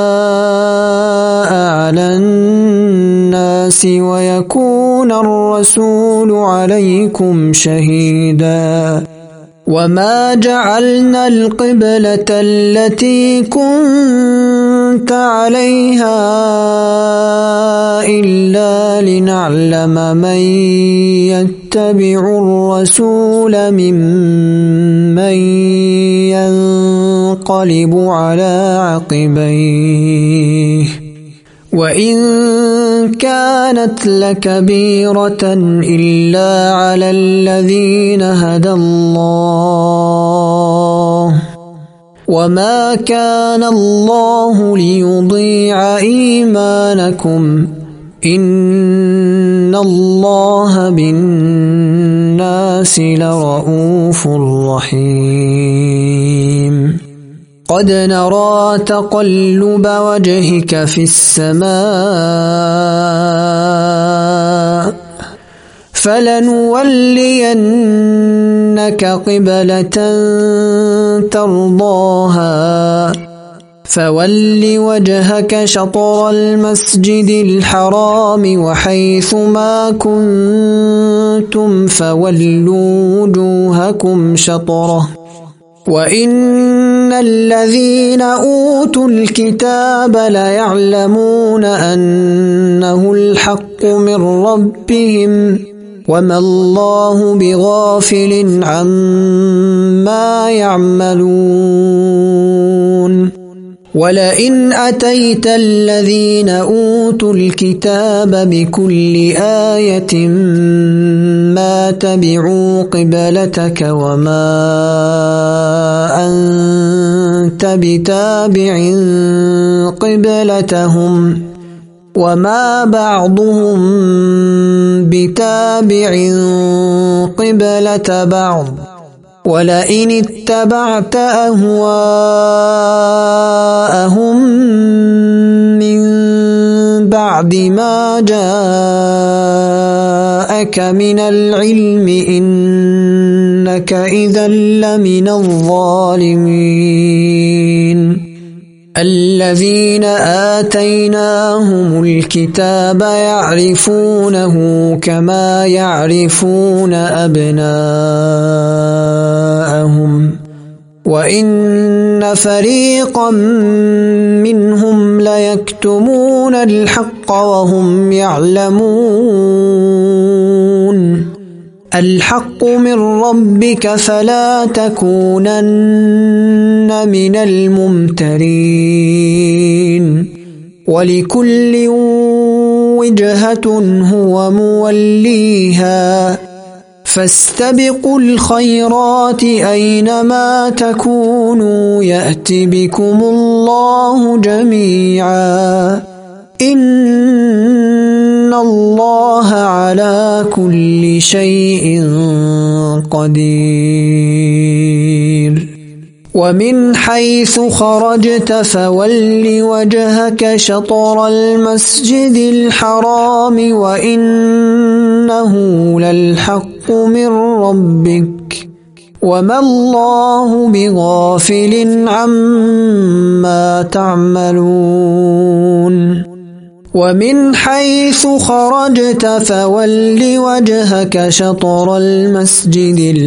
على الناس ويكون الرسول عليكم شهيدا وما جعلنا القبلة التي كنت عليها إلا لنعلم من يتبع الرسول ممن ينقلب على عقبيه وإن كانت لكبيرة إلا على الذين هدى الله وما كان الله ليضيع إيمانكم إن الله بالناس لرؤوف رحيم قد نرى تقلب وجهك في السماء فلنولينك قبلة ترضاها فول وجهك شطر المسجد الحرام وحيث ما كنتم فولوا وجوهكم شطره وإن الذين أوتوا الكتاب ليعلمون أنه الحق من ربهم وما الله بغافل عما يعملون ولئن أتيت الذين أوتوا الكتاب بكل آية ما تبعوا قبلتك وما أنت بتابع قبلتهم وما بعضهم بتابع قبلة بعض ولئن اتبعت أهواءهم من بعد ما جاءك من العلم إنك إذا لمن الظالمين الذين آتيناهم الكتاب يعرفونه كما يعرفون أبناءهم وإن فريقا منهم ليكتمون الحق وهم يعلمون الحق من ربك فلا تكونن من الممترين ولكل وجهة هو موليها فاستبقوا الخيرات أينما تكونوا يأت بكم الله جميعا إن الله على كل شيء قدير ومن حيث خرجت فول وجهك شطر المسجد الحرام وإنه للحق من ربك وما الله بغافل عما تعملون ومن حيث خرجت فول وجهك شطر المسجد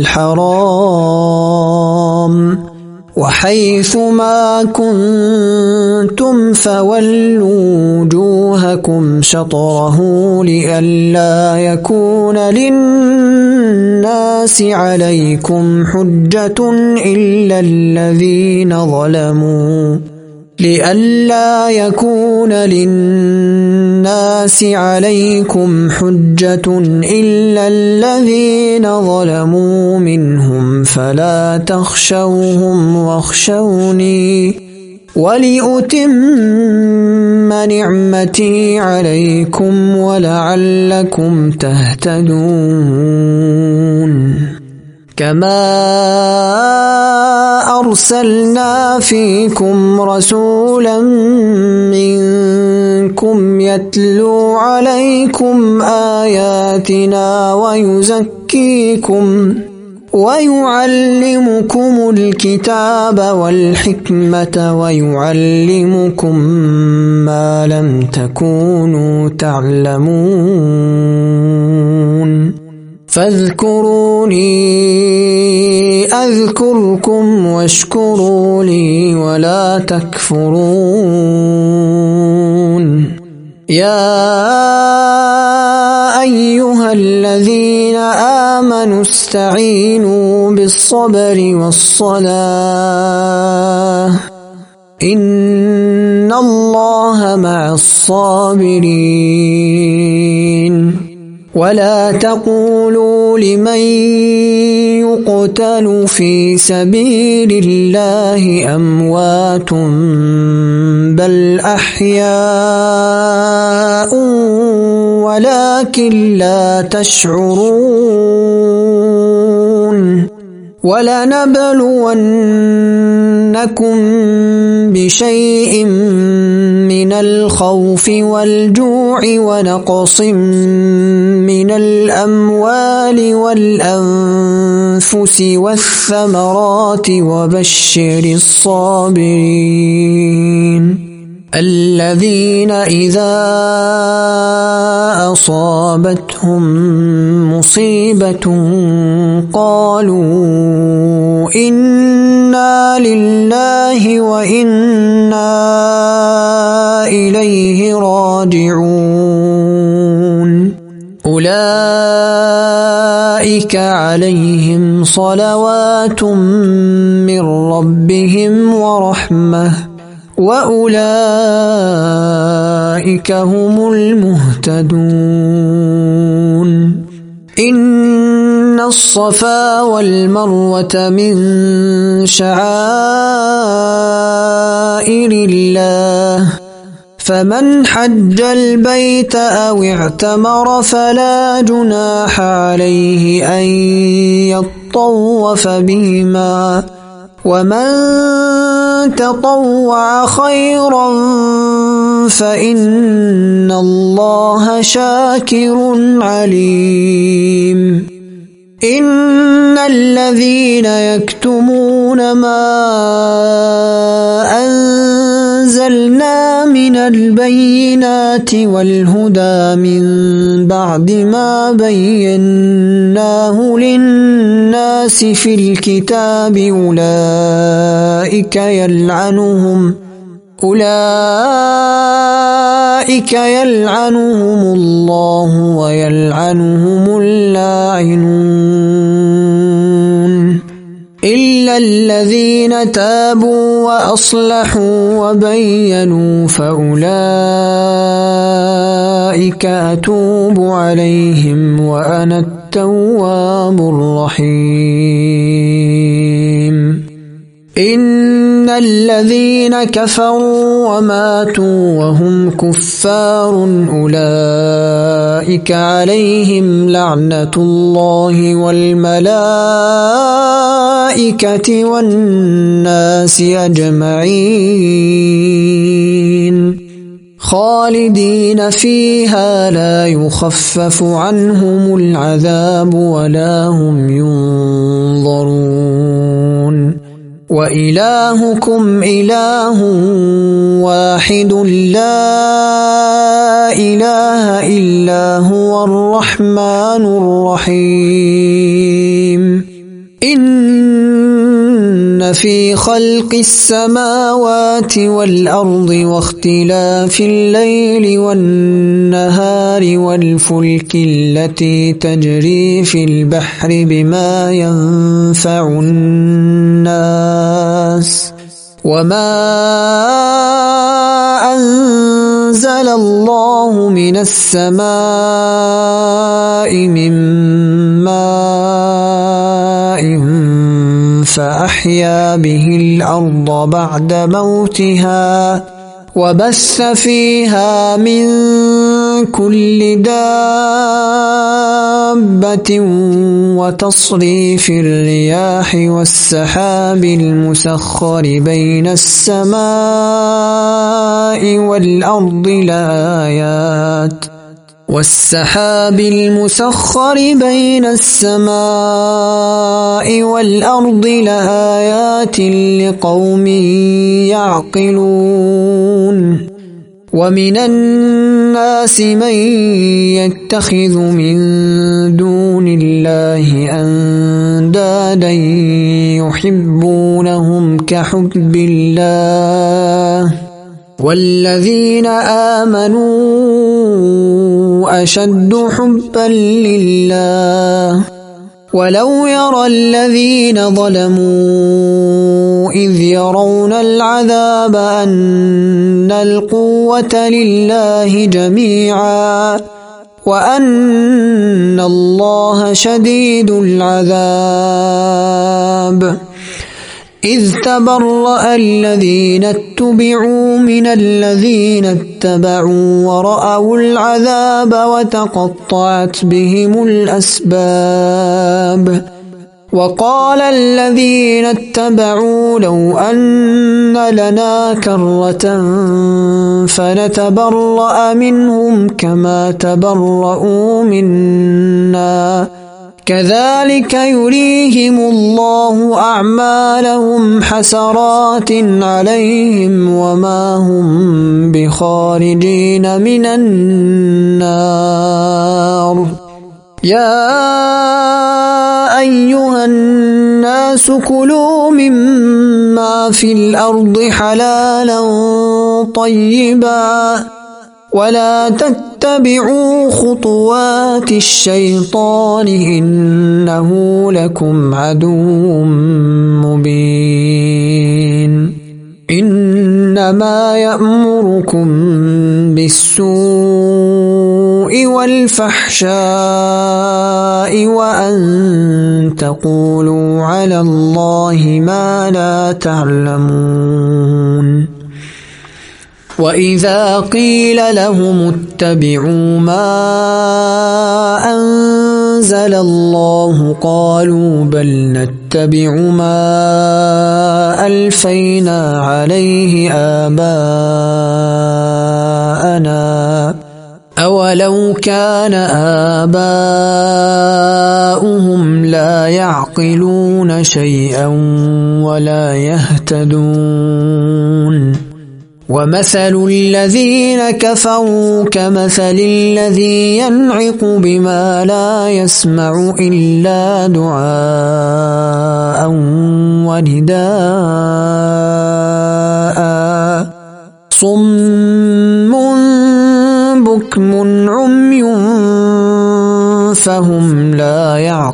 الحرام وحيث ما كنتم فولوا وجوهكم شطره لئلا يكون للناس عليكم حجة إلا الذين ظلموا لئلا يكون للناس عليكم حجة إلا الذين ظلموا منهم فلا تخشوهم واخشوني ولأتم نعمتي عليكم ولعلكم تهتدون كما أرسلنا فيكم رسولا منكم يتلو عليكم آياتنا ويزكيكم ويعلمكم يعلمكم الكتاب والحكمة ويعلمكم ما لم تكونوا تعلمون فاذكروني أذكركم واشكروا لي ولا تكفرون يا أيها الذين آمنوا استعينوا بالصبر والصلاة إن الله مع الصابرين ولا تقولوا لمن يقتل في سبيل الله أموات بل أحياء ولكن لا تشعرون ولنبلونكم بشيء من الخوف والجوع ونقص من الأموال والأنفس والثمرات وبشر الصابرين الذين إذا أصابتهم مصيبة قالوا إنا لله وإنا إليه راجعون أولئك عليهم صلوات من ربهم ورحمة وأولئك هم المهتدون إن الصفا والمروة من شعائر الله فمن حج البيت أو اعتمر فلا جناح عليه أن يطوف بهما ومن تطوع خيرا فإن الله شاكر عليم إن الذين يكتمون ما أنزلنا من البينات والهدى من بعد ما بيناه للناس في الكتاب أولئك يلعنهم الله ويلعنهم اللاعنون إلا الذين تابوا وأصلحوا وبينوا فأولئك أتوب عليهم وأنا التواب الرحيم إن الذين كفروا وماتوا وهم كفار أولئك عليهم لعنة الله والملائكة والناس أجمعين خالدين فيها لا يخفف عنهم العذاب ولا هم ينظرون وإلهكم إله واحد لا إله إلا هو الرحمن الرحيم إن في خلق السماوات والأرض واختلاف الليل والنهار والفلك التي تجري في البحر بما ينفع الناس وما أنزل الله من السماء من ماء فأحيا به الأرض بعد موتها وبث فيها من كل دابة وتصريف الرياح والسحاب المسخر بين السماء والأرض لآيات والسحاب المسخر بين السماء والأرض لآيات لقوم يعقلون ومن الناس من يتخذ من دون الله أندادا يحبونهم كحب الله والذين آمنوا أشد حبا لله ولو يرى الذين ظلموا إذ يرون العذاب أن القوة لله جميعا وأن الله شديد العذاب إذ تبرأ الذين اتبعوا من الذين اتبعوا ورأوا العذاب وتقطعت بهم الأسباب وقال الذين اتبعوا لو أن لنا كرة فنتبرأ منهم كما تبرؤوا منا كذلك يريهم الله أعمالهم حسرات عليهم وما هم بخارجين من النار يا أيها الناس كلوا مما في الأرض حلالا طيبا ولا تتبعوا خطوات الشيطان إنه لكم عدو مبين إنما يأمركم بالسوء والفحشاء وأن تقولوا على الله ما لا تعلمون وإذا قيل لهم اتبعوا ما أنزل الله قالوا بل نتبع ما ألفينا عليه آباءنا أولو كان آباؤهم لا يعقلون شيئا ولا يهتدون ومثل الذين كفروا كمثل الذي ينعق بما لا يسمع إلا دعاء ونداء صم بكم عمي فهم لا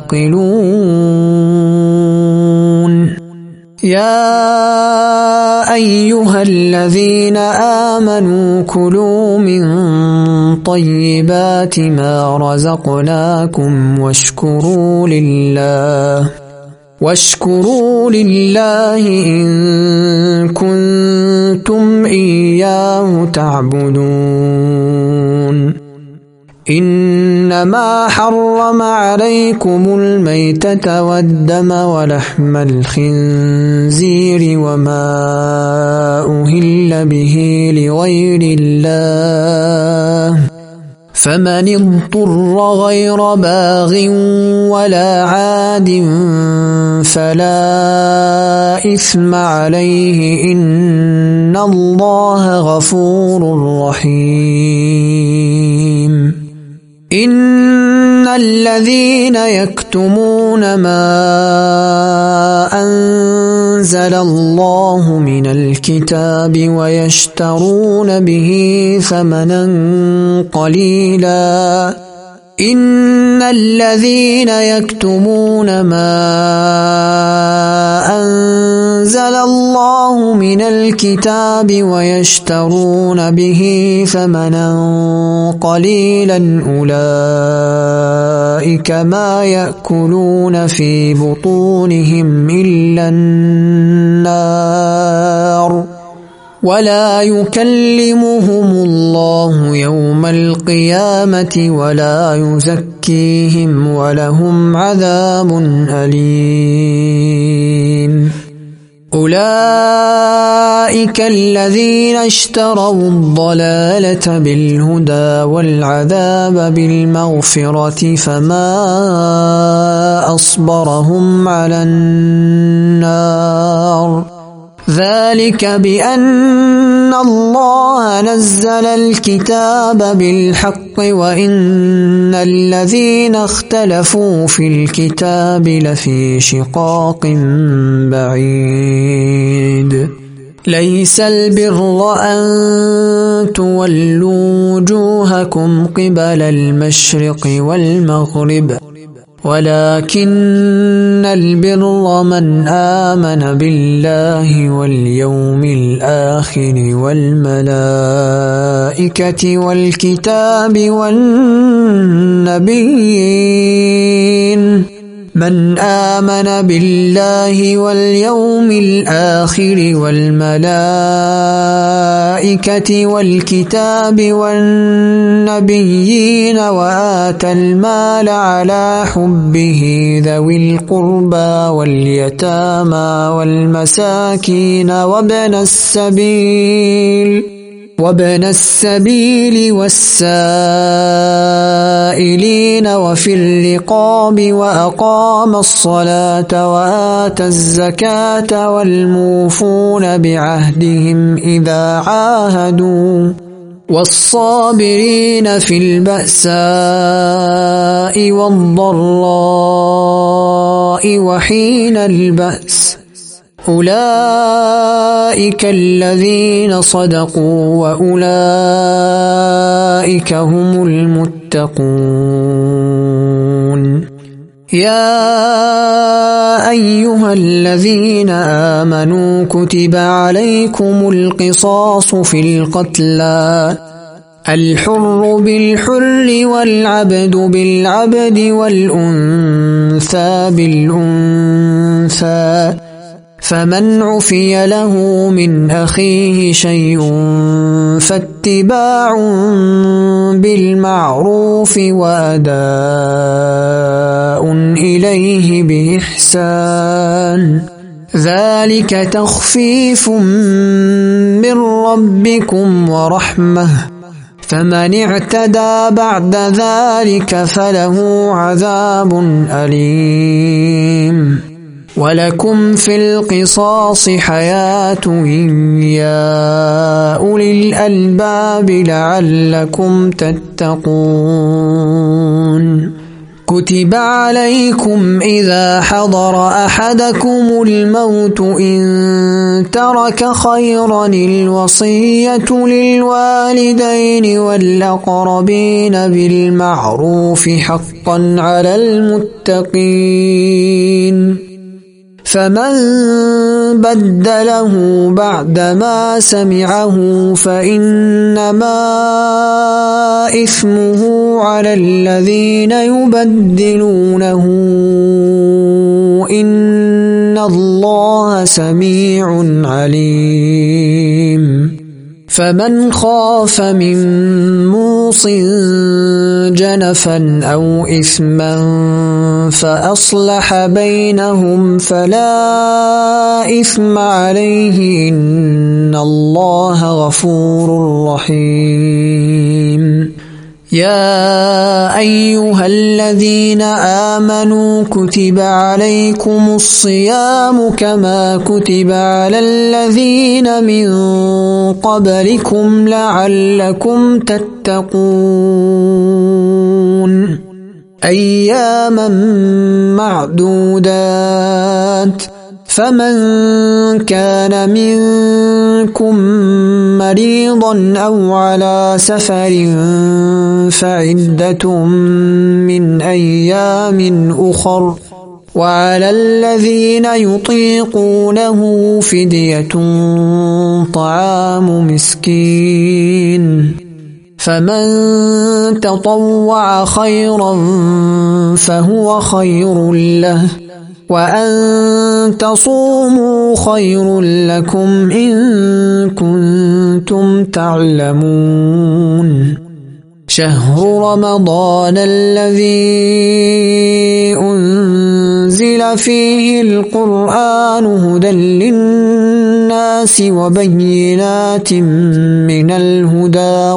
يعقلون يا أيها الذين آمنوا كلوا من طيبات ما رزقناكم واشكروا لله إن كنتم إياه تعبدون إنما حرم عليكم الميتة والدم ولحم الخنزير وما أهل به لغير الله فمن اضطر غير باغ ولا عاد فلا إثم عليه إن الله غفور رحيم إن الذين يكتمون ما أنزل الله من الكتاب ويشترون به ثمنا قليلا إن الذين يكتمون ما أنزل الله من الكتاب ويشترون به ثمنا قليلا أولئك ما يأكلون في بطونهم إلا النار ولا يكلمهم الله يوم القيامة ولا يزكيهم ولهم عذاب أليم أولئك أولئك الذين اشتروا الضلالة بالهدى والعذاب بالمغفرة فما أصبرهم على النار ذلك بأن الله نزل الكتاب بالحق وإن الذين اختلفوا في الكتاب لفي شقاق بعيد ليس البر أن تولوا وجوهكم قبل المشرق والمغرب ولكن البر من آمن بالله واليوم الآخر والملائكة والكتاب والنبيين من آمن بالله واليوم الآخر والملائكة والكتاب والنبيين وآتى المال على حبه ذوي القربى واليتامى والمساكين وابن السبيل والسائلين وفي الرقاب وأقام الصلاة وآتى الزكاة والموفون بعهدهم إذا عاهدوا والصابرين في البأساء والضراء وحين البأس أولئك الذين صدقوا وأولئك هم المتقون يا أيها الذين آمنوا كتب عليكم القصاص في القتلى الحر بالحر والعبد بالعبد والأنثى بالأنثى فمن عفي له من أخيه شيء فاتباع بالمعروف وأداء إليه بإحسان ذلك تخفيف من ربكم ورحمة فمن اعتدى بعد ذلك فله عذاب أليم ولكم في القصاص حياة يا أولي الألباب لعلكم تتقون كتب عليكم إذا حضر أحدكم الموت إن ترك خيرا الوصية للوالدين والأقربين بالمعروف حقا على المتقين فمن بدله بعدما سمعه فإنما إثمه على الذين يبدلونه إن الله سميع عليم فمن خاف من موص جنفا أو إثما فأصلح بينهم فلا إثم عليه إن الله غفور رحيم يا أيها الذين آمنوا كتب عليكم الصيام كما كتب على الذين من قبلكم لعلكم تتقون أياما معدودات فمن كان منكم مريضا أو على سفر فعدة من أيام أخر وعلى الذين يطيقونه فدية طعام مسكين فمن تطوع خيرا فهو خير له وأن تصوموا خير لكم إن كنتم تعلمون شهر رمضان الذي أنزل فيه القرآن هدى للناس الناس وبينات من الهدى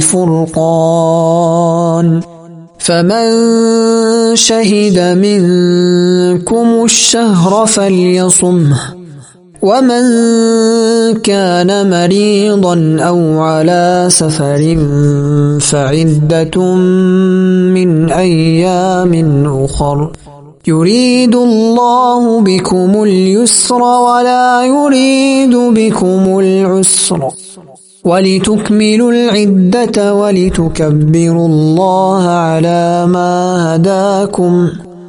والفرقان فمن شهد منكم الشهر فليصمه ومن كان مريضا أو على سفر فعدة من أيام أخر يريد الله بكم اليسر ولا يريد بكم العسر ولتكملوا العدة ولتكبروا الله على ما هداكم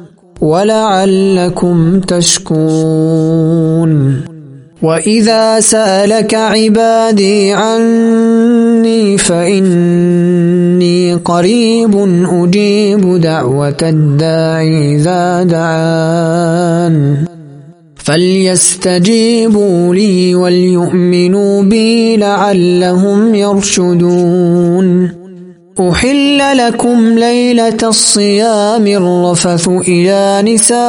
ولعلكم تشكرون وإذا سألك عبادي عني فإني قريب أجيب دعوة الداعي إذا دعان فليستجيبوا لي وليؤمنوا بي لعلهم يرشدون أحل لكم ليلة الصيام الرفث إلى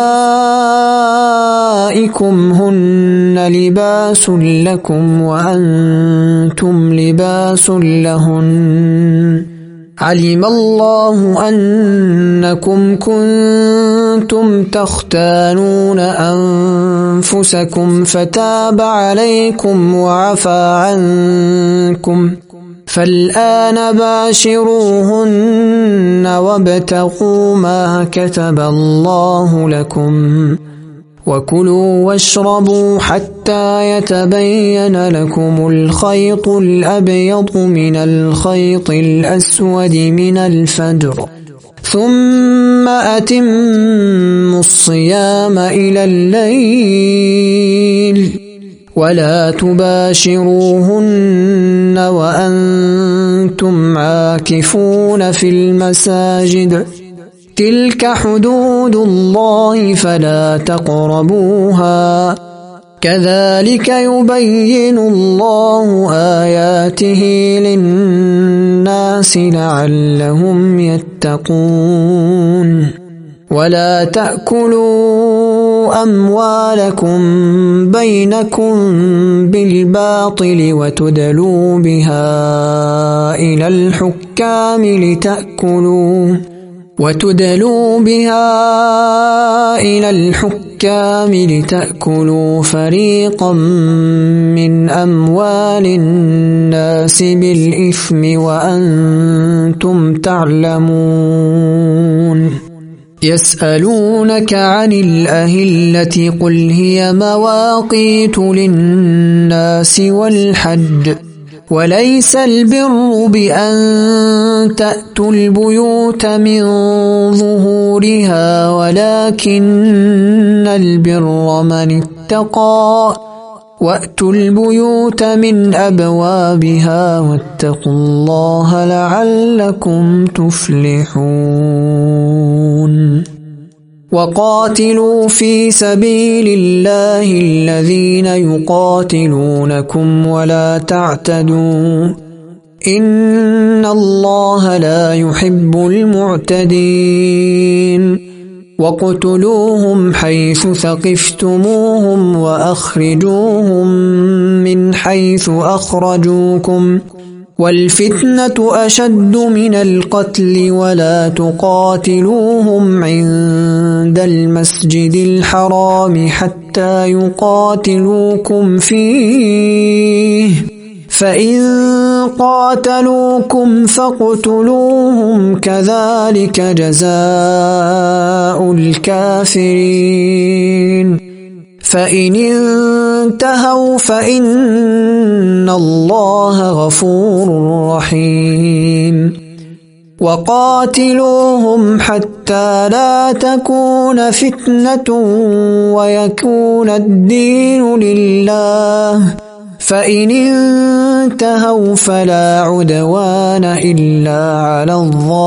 نسائكم هن لباس لكم وأنتم لباس لهن علم الله أنكم كنتم تختانون أنفسكم فتاب عليكم وعفى عنكم فالآن باشروهن وابتغوا ما كتب الله لكم وكلوا واشربوا حتى يتبين لكم الخيط الأبيض من الخيط الأسود من الفجر ثم أتموا الصيام إلى الليل ولا تباشروهن وأنتم عاكفون في المساجد تلك حدود الله فلا تقربوها كذلك يبين الله آياته للناس لعلهم يتقون ولا تأكلوا أموالكم بينكم بالباطل وتدلوا بها إلى الحكام لتأكلوا فريقا من أموال الناس بالإثم وأنتم تعلمون يسألونك عن الأهلة قل هي مواقيت للناس والحج وليس البر بأن تأتوا البيوت من ظهورها ولكن البر من اتقى وأتوا البيوت من أبوابها واتقوا الله لعلكم تفلحون وقاتلوا في سبيل الله الذين يقاتلونكم ولا تعتدوا إن الله لا يحب المعتدين واقتلوهم حيث ثقفتموهم وأخرجوهم من حيث أخرجوكم والفتنة أشد من القتل ولا تقاتلوهم عند المسجد الحرام حتى يقاتلوكم فيه فإن قاتلوكم فاقتلوهم كذلك جزاء الكافرين فإن انتهوا فإن الله غفور رحيم وقاتلوهم حتى لا تكون فتنة ويكون الدين لله فإن انتهوا فلا عدوان إلا على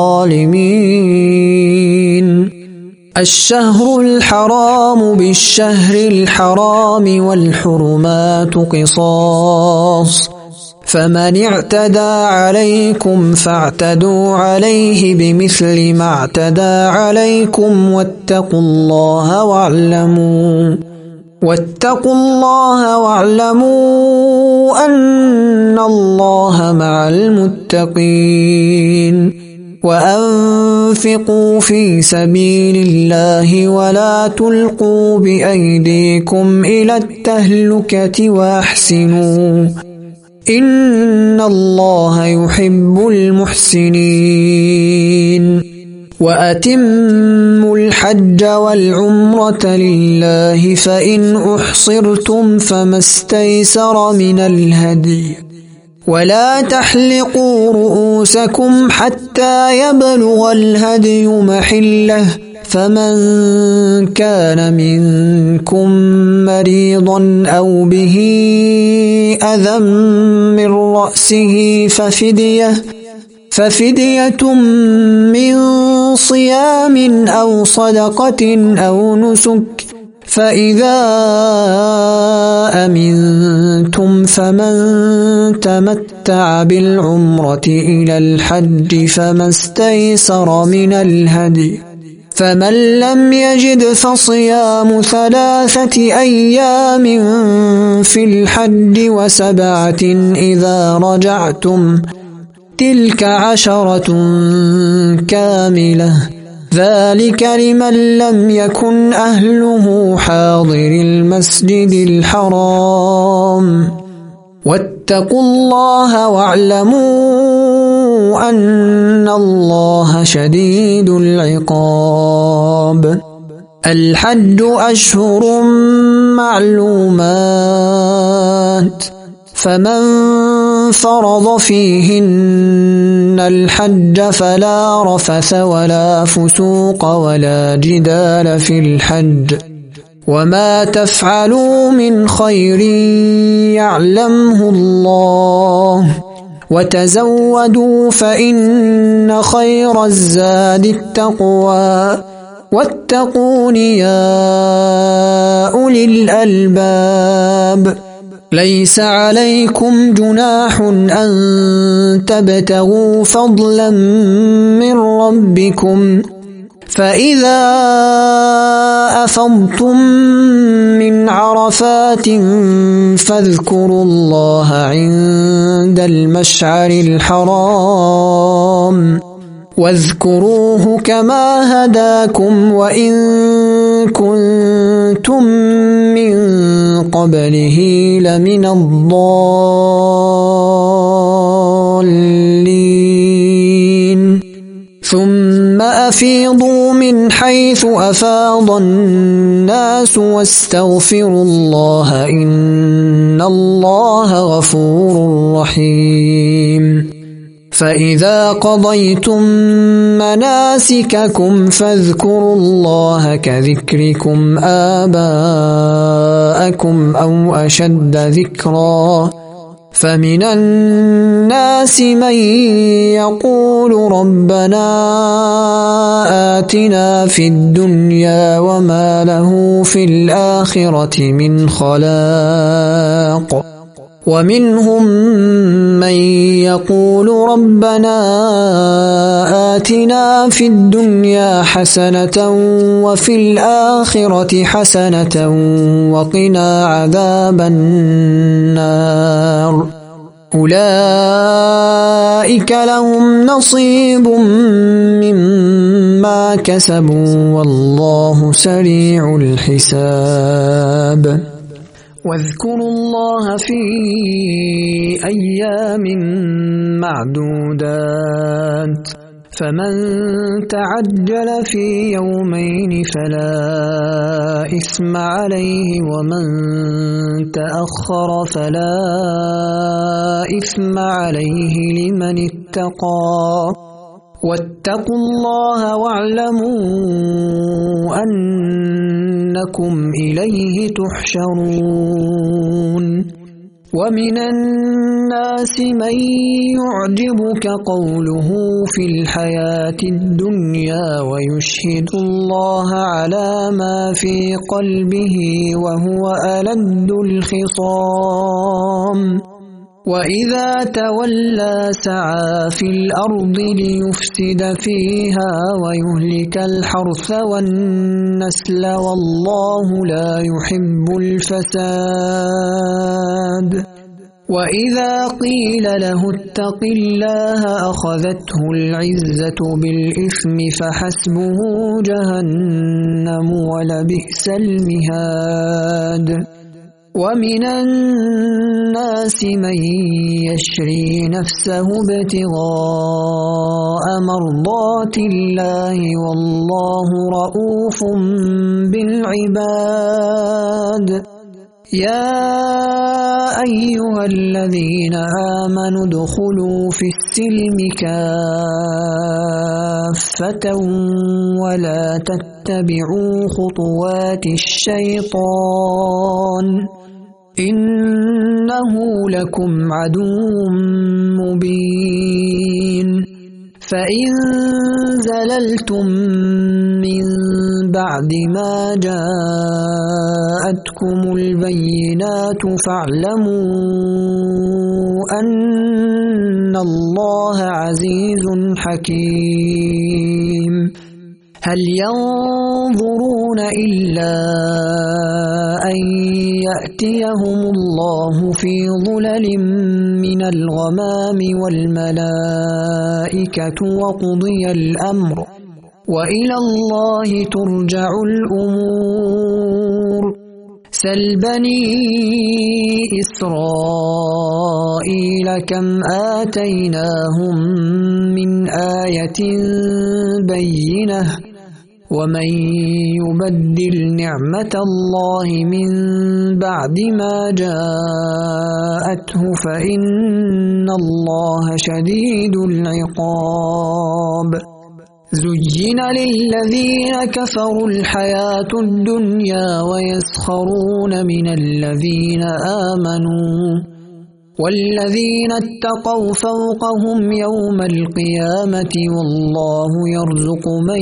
الظالمين الشهر الحرام بالشهر الحرام والحرمات قصاص فمن اعتدى عليكم فاعتدوا عليه بمثل ما اعتدى عليكم واتقوا الله واتقوا الله واعلموا أن الله مع المتقين وأنفقوا في سبيل الله ولا تلقوا بأيديكم إلى التهلكة وأحسنوا إن الله يحب المحسنين وأتموا الحج والعمرة لله فإن أحصرتم فما استيسر من الهدي ولا تحلقوا رؤوسكم حتى يبلغ الهدي محله فمن كان منكم مريضا أو به أذى من رأسه ففدية من صيام أو صدقة أو نسك فإذا أمنتم فمن تمتع بالعمرة إلى الحج فما استيسر من الهدي فمن لم يجد فصيام 3 أيام في الحج و7 إذا رجعتم تلك 10 كاملة ذلك لمن لم يكن أهله حاضر المسجد الحرام واتقوا الله واعلموا أن الله شديد العقاب الحج أشهر معلومات فمن فرض فيهن الحج فلا رفث ولا فسوق ولا جدال في الحج وما تفعلوا من خير يعلمه الله وتزودوا فإن خير الزاد التقوى واتقون يا أولي الألباب ليس عليكم جناح أن تبتغوا فضلا من ربكم فإذا أفضتم من عرفات فاذكروا الله عند المشعر الحرام واذكروه كما هداكم وإن كنتم من قبله لمن الضالين ثم أفيضوا من حيث أفاض الناس واستغفروا الله إن الله غفور رحيم فإذا قضيتم مناسككم فاذكروا الله كذكركم آباءكم أو أشد ذكرا فمن الناس من يقول ربنا آتنا في الدنيا وما له في الآخرة من خلاق ومنهم من يقول ربنا آتنا في الدنيا حسنة وفي الآخرة حسنة وقنا عذاب النار أولئك لهم نصيب مما كسبوا والله سريع الحساب واذكروا الله في أيام معدودات فمن تعجل في يومين فلا إثم عليه ومن تأخر فلا إثم عليه لمن اتقى واتقوا الله واعلموا أنكم إليه تحشرون ومن الناس من يعجبك قوله في الحياة الدنيا ويشهد الله على ما في قلبه وهو ألد الخصام وإذا تولى سعى في الأرض ليفسد فيها ويهلك الحرث والنسل والله لا يحب الفساد وإذا قيل له اتق الله أخذته العزة بالإثم فحسبه جهنم ولبئس المهاد ومن الناس من يشري نفسه ابتغاء مرضات الله والله رؤوف بالعباد يا أيها الذين آمنوا ادخلوا في السلم كافة ولا تتبعوا خطوات الشيطان إنه لكم عدو مبين فإن زللتم من بعد ما جاءتكم البينات فاعلموا أن الله عزيز حكيم هل ينظرون إلا أن يأتيهم الله في ظلل من الغمام والملائكة وقضي الأمر وإلى الله ترجع الأمور سل بني إسرائيل كم آتيناهم من آية بينة ومن يبدل نعمة الله من بعد ما جاءته فإن الله شديد العقاب زين للذين كفروا الحياة الدنيا ويسخرون من الذين آمنوا والذين اتقوا فوقهم يوم القيامة والله يرزق من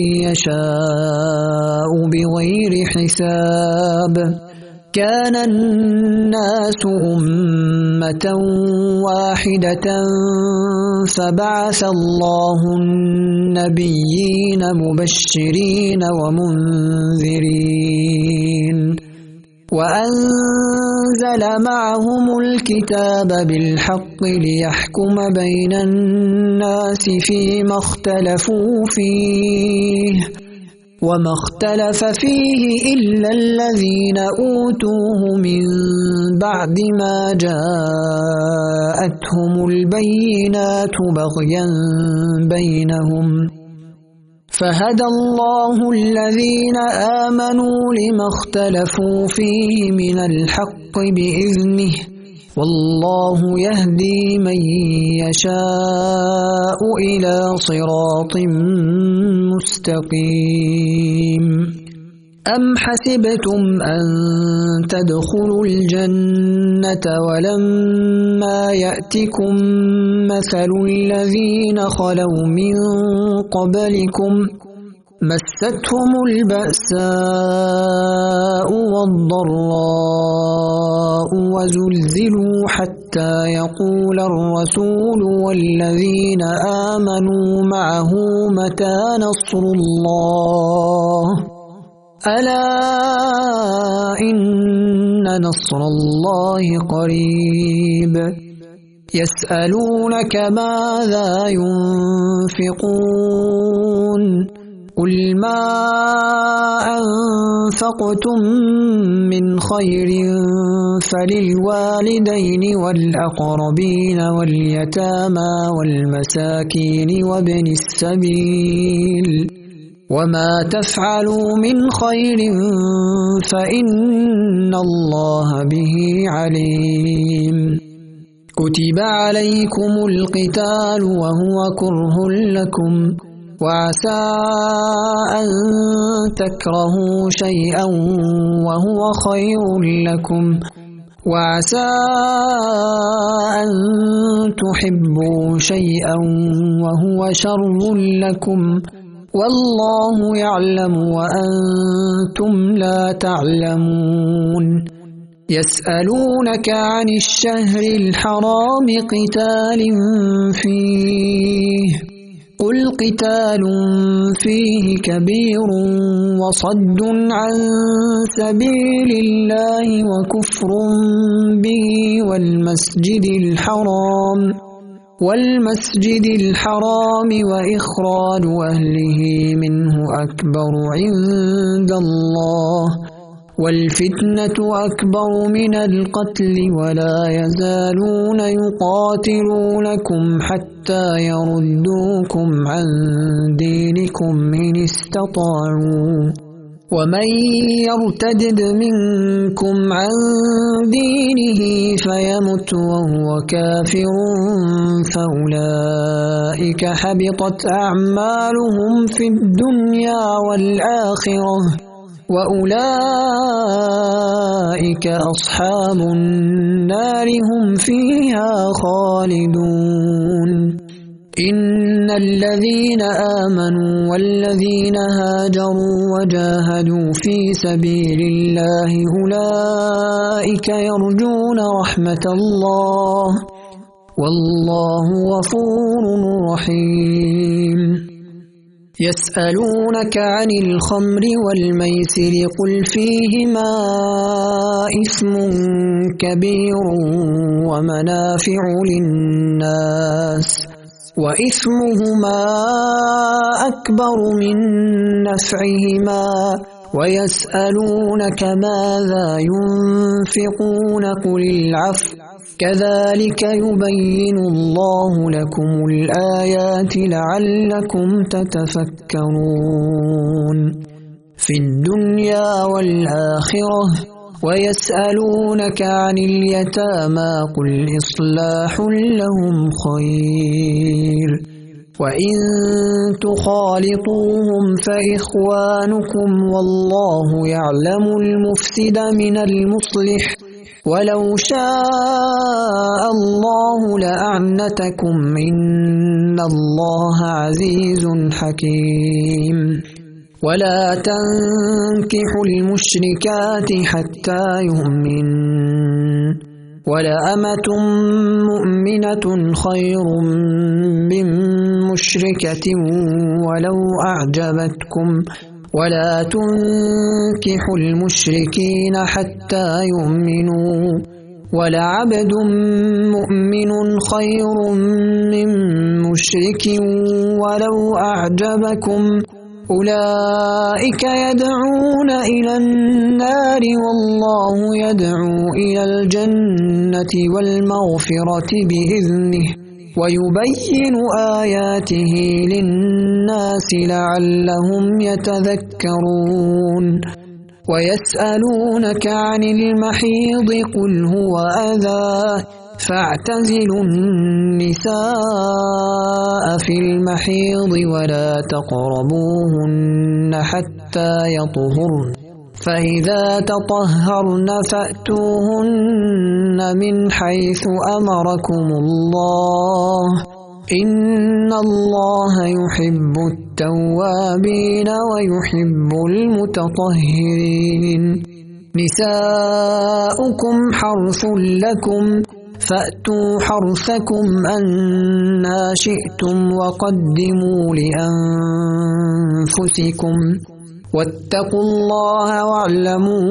يشاء بغير حساب كان الناس أمة واحدة فبعث الله النبيين مبشرين ومنذرين وأنزل معهم الكتاب بالحق ليحكم بين الناس فيما اختلفوا فيه وما اختلف فيه إلا الذين أوتوه من بعد ما جاءتهم البينات بغيا بينهم فهدى الله الذين آمنوا لما اختلفوا فيه من الحق بإذنه والله يهدي من يشاء إلى صراط مستقيم أم حسبتم أن تدخلوا الجنة ولما يأتكم مثل الذين خلوا من قبلكم مستهم البأساء والضراء وزلزلوا حتى يقول الرسول والذين آمنوا معه متى نصر الله ألا إن نصر الله قريب يسألونك ماذا ينفقون قل ما أنفقتم من خير فللوالدين والأقربين واليتامى والمساكين وابن السبيل وما تفعلوا من خير فإن الله به عليم كتب عليكم القتال وهو كره لكم وعسى أن تكرهوا شيئا وهو خير لكم وعسى أن تحبوا شيئا وهو شر لكم والله يعلم وأنتم لا تعلمون يسألونك عن الشهر الحرام قتال فيه قل قتال فيه كبير وصد عن سبيل الله وكفر به والمسجد الحرام وإخراج أهله منه أكبر عند الله والفتنة أكبر من القتل ولا يزالون يقاتلونكم حتى يردوكم عن دينكم إن استطاعوا ومن يرتد منكم عن دينه فيمت وهو كافر فأولئك حبطت أعمالهم في الدنيا والآخرة وأولئك أصحاب النار هم فيها خالدون إن الذين آمنوا والذين هاجروا وجاهدوا في سبيل الله أولئك يرجون رحمة الله والله غفور رحيم يسألونك عن الخمر والميسر قل فيهما إثم كبير ومنافع للناس وإثمهما أكبر من نفعهما ويسألونك ماذا ينفقون قل العفو كذلك يبين الله لكم الآيات لعلكم تتفكرون في الدنيا والآخرة ويسألونك عن اليتامى قل إصلاح لهم خير وإن تخالطوهم فإخوانكم والله يعلم المفسد من المصلح ولو شاء الله لأعنتكم إن الله عزيز حكيم ولا تنكحوا المشركات حتى يؤمن ولأمة مؤمنة خير من مشركة ولو أعجبتكم ولا تنكحوا المشركين حتى يؤمنوا ولعبد مؤمن خير من مشرك ولو أعجبكم أولئك يدعون إلى النار والله يدعو إلى الجنة والمغفرة بإذنه ويبين آياته للناس لعلهم يتذكرون ويسألونك عن المحيض قل هو أذى فاعتزلوا النساء في المحيض ولا تقربوهن حتى يطهرن فإذا تطهرن فأتوهن من حيث أمركم الله إن الله يحب التوابين ويحب المتطهرين نساؤكم حرث لكم فأتوا حرثكم أنى شئتم وقدموا لأنفسكم واتقوا الله واعلموا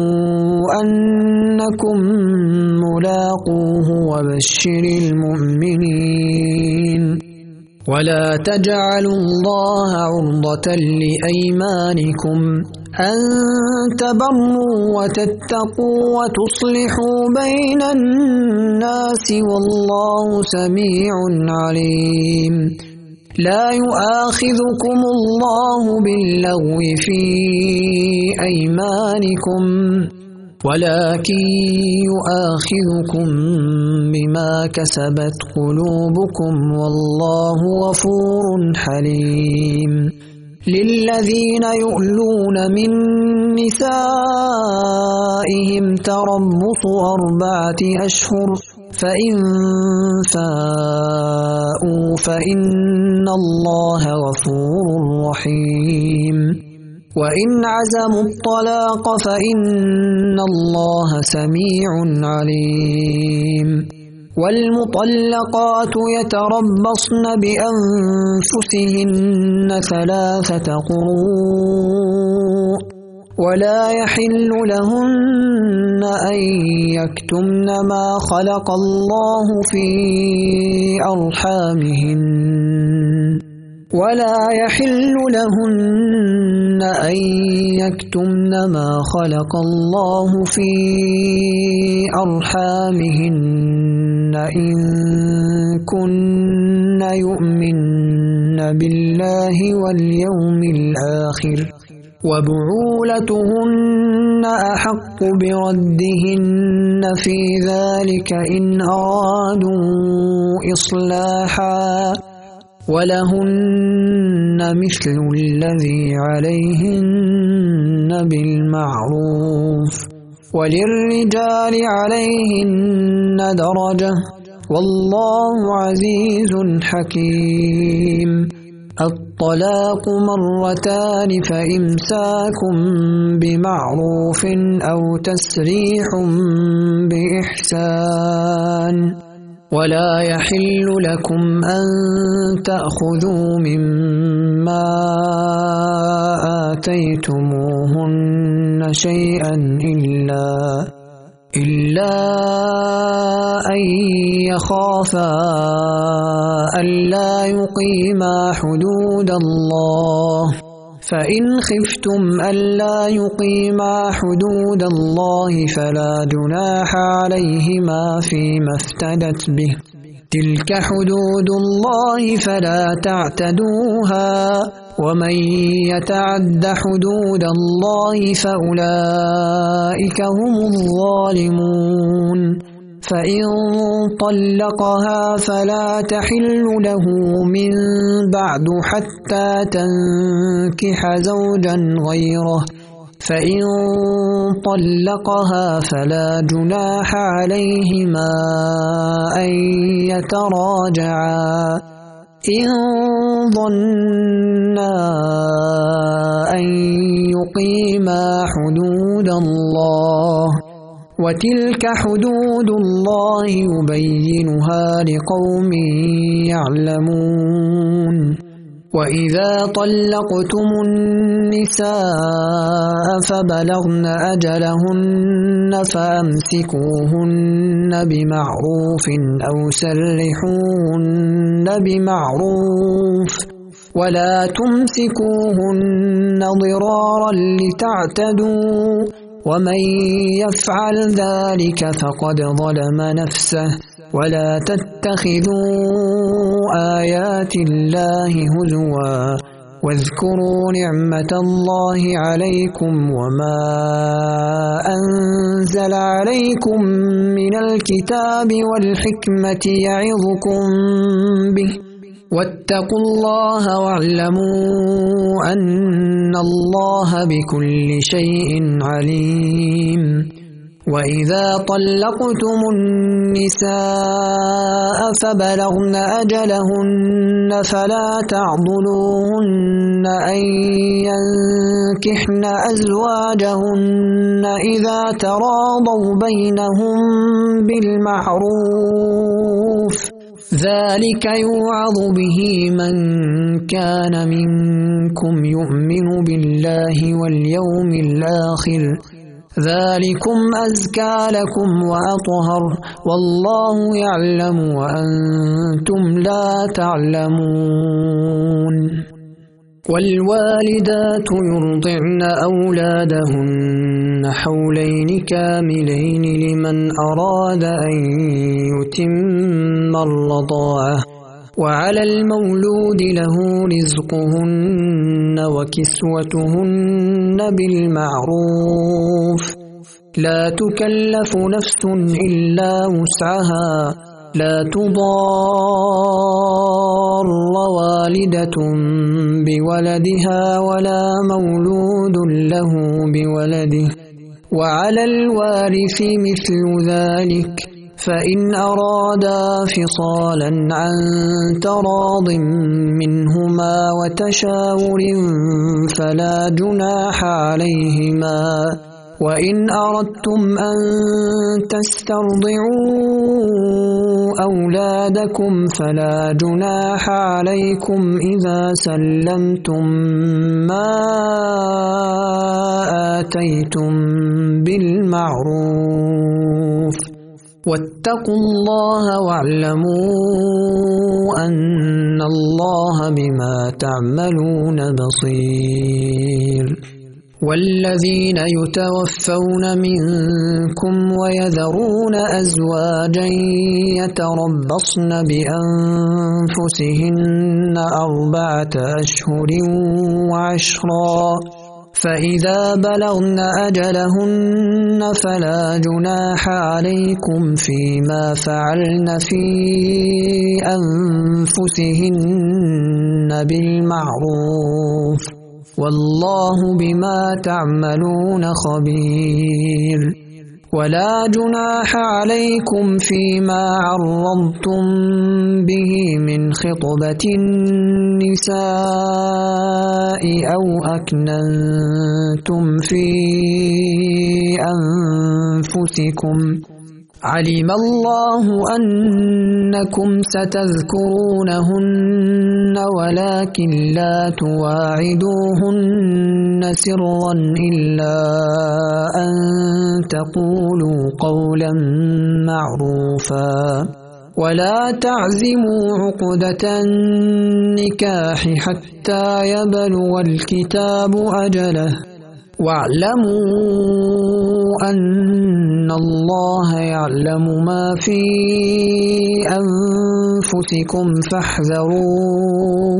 أنكم ملاقوه وبشر المؤمنين ولا تجعلوا الله عرضة لأيمانكم أن تبروا وتتقوا وتصلحوا بين الناس والله سميع عليم لا يؤاخذكم الله باللغو في أيمانكم ولكن يؤاخذكم بما كسبت قلوبكم والله غفور حليم للذين يؤلون من نسائهم تربص 4 أشهر فإن فاءوا فإن الله غفور رحيم وإن عزموا الطلاق فإن الله سميع عليم والمطلقات يتربصن بأنفسهن 3 قروء ولا يحل لهن أن يكتمن ما خلق الله في أرحامهن ولا يحل لهن أن يكتمن ما خلق الله في أرحامهن إن كن يؤمن بالله واليوم الآخر وبعولتهن أحق بردهن في ذلك إن أرادوا إصلاحا ولهن مثل الذي عليهن بالمعروف وللرجال عليهن درجة والله عزيز حكيم الطلاق 2 فإمساك بمعروف أو تسريح بإحسان ولا يحل لكم أن تأخذوا مما آتيتموهن شيئا إلا أن يخافا ألا يقيما حدود الله فإن خفتم ألا يقيما حدود الله فلا جناح عليهما فيما افتدت به تلك حدود الله فلا تعتدوها ومن يتعد حدود الله فأولئك هم الظالمون فإن طلقها فلا تحل له من بعد حتى تنكح زوجا غيره فإن طلقها فلا جناح عليهما أن يتراجعا إن ظنا أن يقيما حدود الله وتلك حدود الله يبينها لقوم يعلمون وإذا طلقتم النساء فبلغن أجلهن فأمسكوهن بمعروف أو سرحوهن بمعروف ولا تمسكوهن ضرارا لتعتدوا ومن يفعل ذلك فقد ظلم نفسه ولا تتخذوا آيات الله هزوا واذكروا نعمة الله عليكم وما أنزل عليكم من الكتاب والحكمة يعظكم به واتقوا الله واعلموا أن الله بكل شيء عليم وإذا طلقتم النساء فبلغن أجلهن فلا تعضلوهن أن ينكحن أزواجهن إذا تراضوا بينهم بالمعروف ذلك يوعظ به من كان منكم يؤمن بالله واليوم الآخر ذلكم أزكى لكم وأطهر والله يعلم وأنتم لا تعلمون والوالدات يرضعن أولادهن حولين كاملين لمن أراد أن يتم الرضاعة وعلى المولود له رزقهن وكسوتهن بالمعروف لا تكلف نفس إلا وسعها لا تضار والدة بولدها ولا مولود له بولده وعلى الوارث مثل ذلك فإن أرادا فصالا عن تراض منهما وتشاور فلا جناح عليهما وإن أردتم أن تسترضعوا أولادكم فلا جناح عليكم إذا سلمتم ما آتيتم بالمعروف واتقوا الله واعلموا أن الله بما تعملون بصير والذين يتوفون منكم ويذرون أزواجا يتربصن بأنفسهن 4 أشهر وعشرا فإذا بلغن أجلهن فلا جناح عليكم فيما فعلن في أنفسهن بالمعروف والله بما تعملون خبير ولا جناح عليكم فيما عرضتم به من خطبة النساء أو أكننتم في أنفسكم علم الله أنكم ستذكرونهن ولكن لا تواعدوهن سرا إلا أن تقولوا قولا معروفا ولا تعزموا عقدة النكاح حتى يبلغ الكتاب أجله واعلموا أن الله يعلم ما في أنفسكم فاحذروه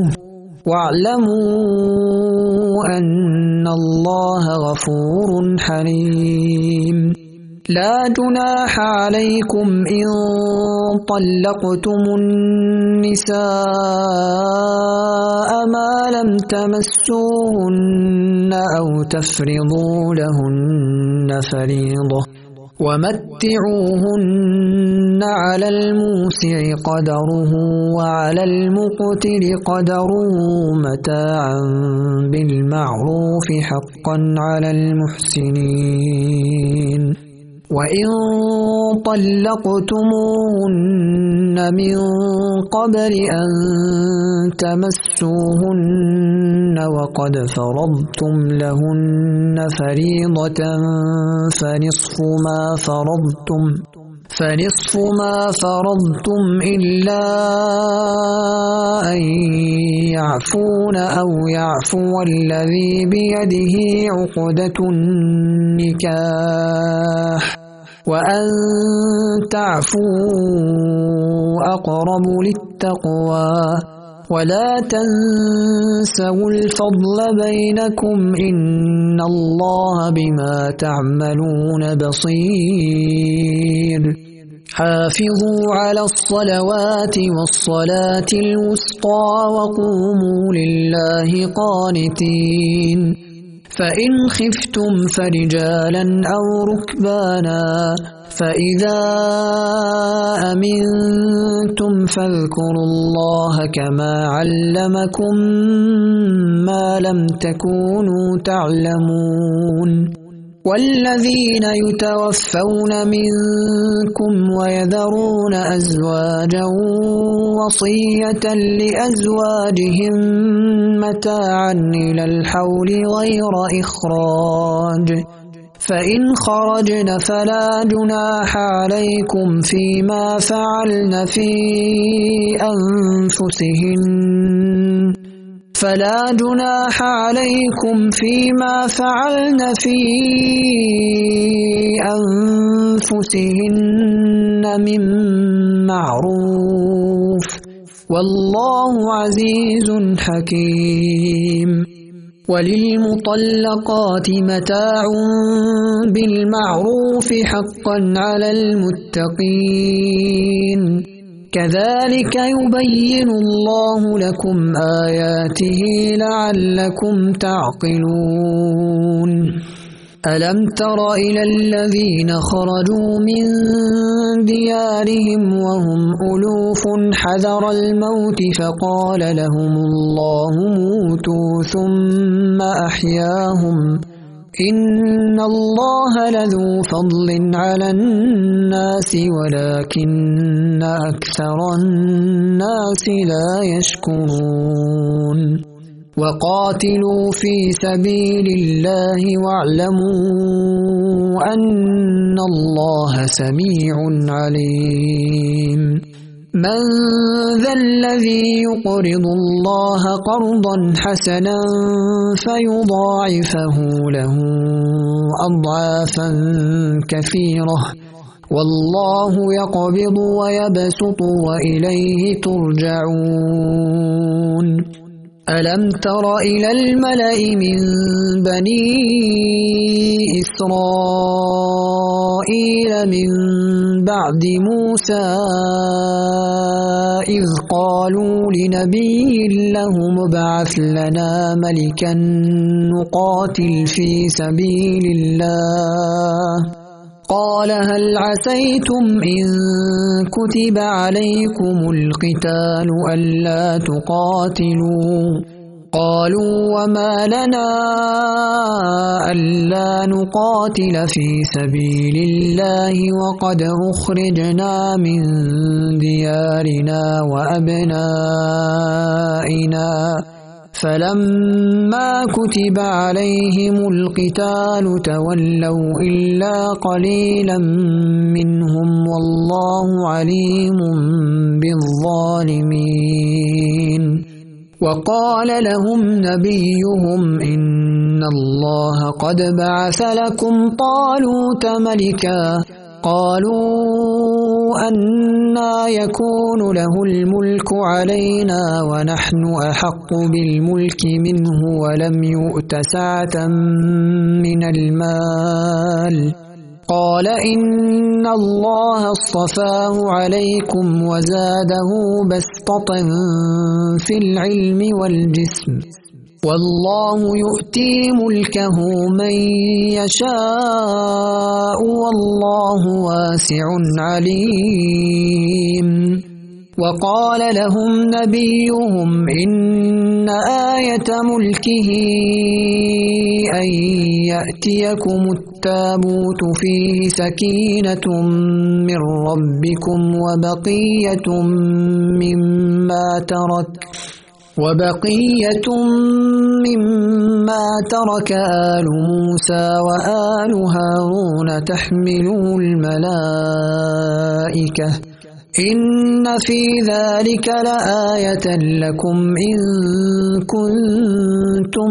واعلموا أن الله غفور حليم لا جناح عليكم إن طلقتم النساء ما لم تمسوهن أو تفرضوا لهن فريضة ومتعوهن على الموسع قدره وعلى المقتر قدره متاعا بالمعروف حقا على المحسنين وإن طلقتموهن من قبل أن تمسوهن وقد فرضتم لهن فريضة فنصف ما فرضتم إلا أن يعفون أو يعفو الذي بيده عقدة النكاح وأن تعفوا أقرب للتقوى ولا تنسوا الفضل بينكم إن الله بما تعملون بصير حافظوا على الصلوات والصلاة الوسطى وقوموا لله قانتين فإن خفتم فرجالا أو ركبانا فإذا أمنتم فاذكروا الله كما علمكم ما لم تكونوا تعلمون والذين يتوفون منكم ويذرون أزواجا وصية لأزواجهم متاعا إلى الحول غير إخراج فإن خرجن فلا جناح عليكم فيما فعلن في أنفسهن من معروف والله عزيز حكيم وللمطلقات متاع بالمعروف حقا على المتقين كذلك يبين الله لكم آياته لعلكم تعقلون ألم تر إلى الذين خرجوا من ديارهم وهم ألوف حذر الموت فقال لهم الله موتوا ثم أحياهم إن الله لذو فضل على الناس ولكن أكثر الناس لا يشكرون وقاتلوا في سبيل الله واعلموا أن الله سميع عليم من ذا الذي يقرض الله قرضا حسنا فيضاعفه له أضعافا كثيرة والله يقبض ويبسط وإليه ترجعون ألم تر إلى الملأ من بني إسرائيل من بعد موسى إذ قالوا لنبي لهم ابعث لنا ملكا نقاتل في سبيل الله قال هل عسيتم إن كتب عليكم القتال ألا تقاتلوا قالوا وما لنا ألا نقاتل في سبيل الله وقد أخرجنا من ديارنا وأبنائنا فلما كتب عليهم القتال تولوا إلا قليلا منهم والله عليم بالظالمين وقال لهم نبيهم إن الله قد بعث لكم طالوت ملكا قالوا أنى يكون له الملك علينا ونحن أحق بالملك منه ولم يؤت سعة من المال قال إن الله اصطفاه عليكم وزاده بسطة في العلم والجسم والله يؤتي ملكه من يشاء والله واسع عليم وقال لهم نبيهم إن آية ملكه أن يأتيكم التابوت فيه سكينة من ربكم وبقية مما ترك آل موسى وآل هارون تحمله الملائكة إن في ذلك لآية لكم إن كنتم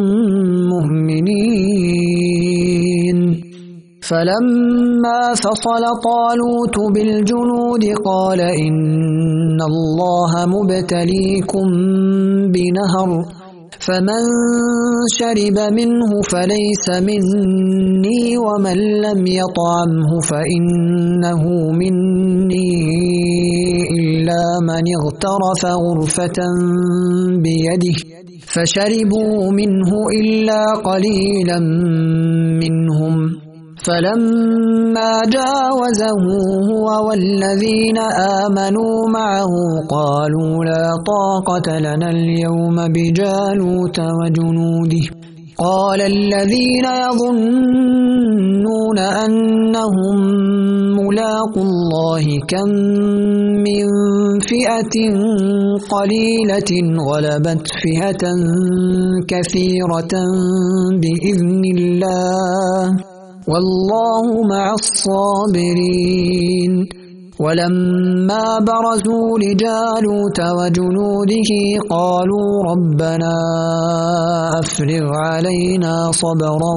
مؤمنين فلما فصل طالوت بالجنود قال إن الله مبتليكم بنهر فمن شرب منه فليس مني ومن لم يطعمه فإنه مني إلا من اغترف غرفة بيده فشربوا منه إلا قليلا منهم فلما جاوزه هو والذين آمنوا معه قالوا لا طاقة لنا اليوم بجالوت وجنوده قال الذين يظنون أنهم ملاقو الله كم من فئة قليلة غلبت فئة كثيرة بإذن الله والله مع الصابرين ولما برزوا لجالوت وجنوده قالوا ربنا أفرغ علينا صبرا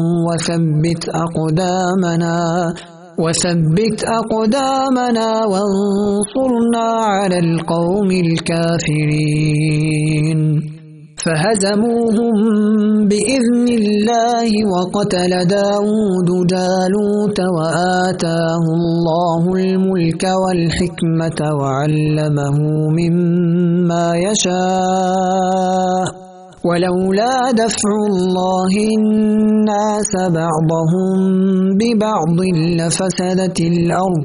وثبت أقدامنا وانصرنا على القوم الكافرين فهزموهم بإذن الله وقتل داود جالوت وآتاه الله الملك والحكمة وعلمه مما يشاء ولولا دفع الله الناس بعضهم ببعض لفسدت الأرض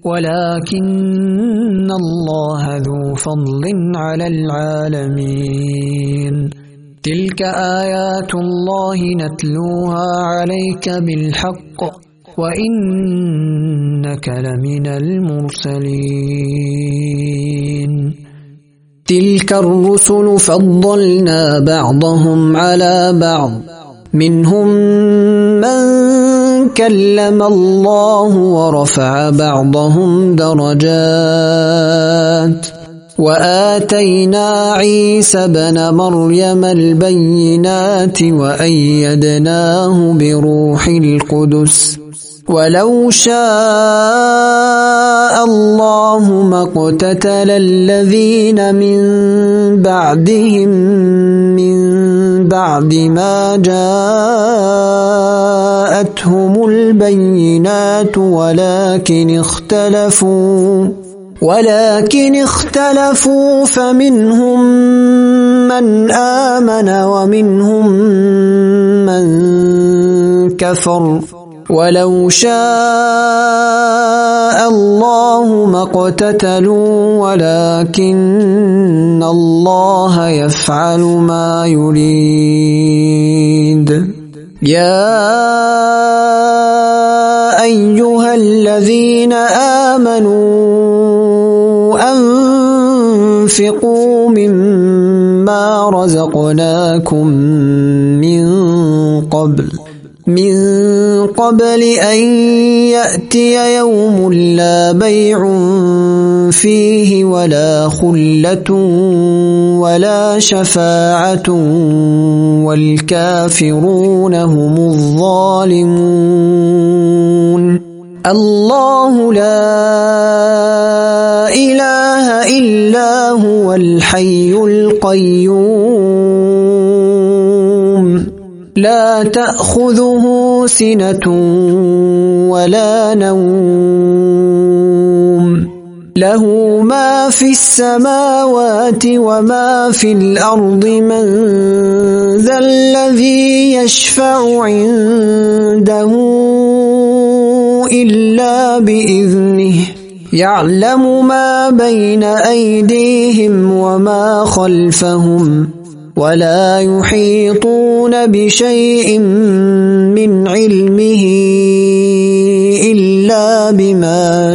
ولكن الله ذو فضل على العالمين تلك آيات الله نتلوها عليك بالحق وإنك لمن المرسلين تلك الرسل فضلنا بعضهم على بعض منهم من كلم الله ورفع بعضهم درجات وآتينا عيسى ابن مريم البينات وأيدناه بروح القدس ولو شاء الله ما اقتتل الذين من بعدهم من بعد ما جاءتهم البينات ولكن اختلفوا فمنهم من آمن ومنهم من كفر ولو شاء الله ما اقتتلوا ولكن الله يفعل ما يريد يا أيها الذين آمنوا أنفقوا مما رزقناكم من قبل أن يأتي يوم لا بيع فيه ولا خلة ولا شفاعة والكافرون هم الظالمون الله لا إله إلا هو الحي القيوم لا تأخذه سنة ولا نوم له ما في السماوات وما في الأرض من ذا الذي يشفع عنده إلا بإذنه يعلم ما بين أيديهم وما خلفهم ولا يحيطون بشيء من علمه إلا بما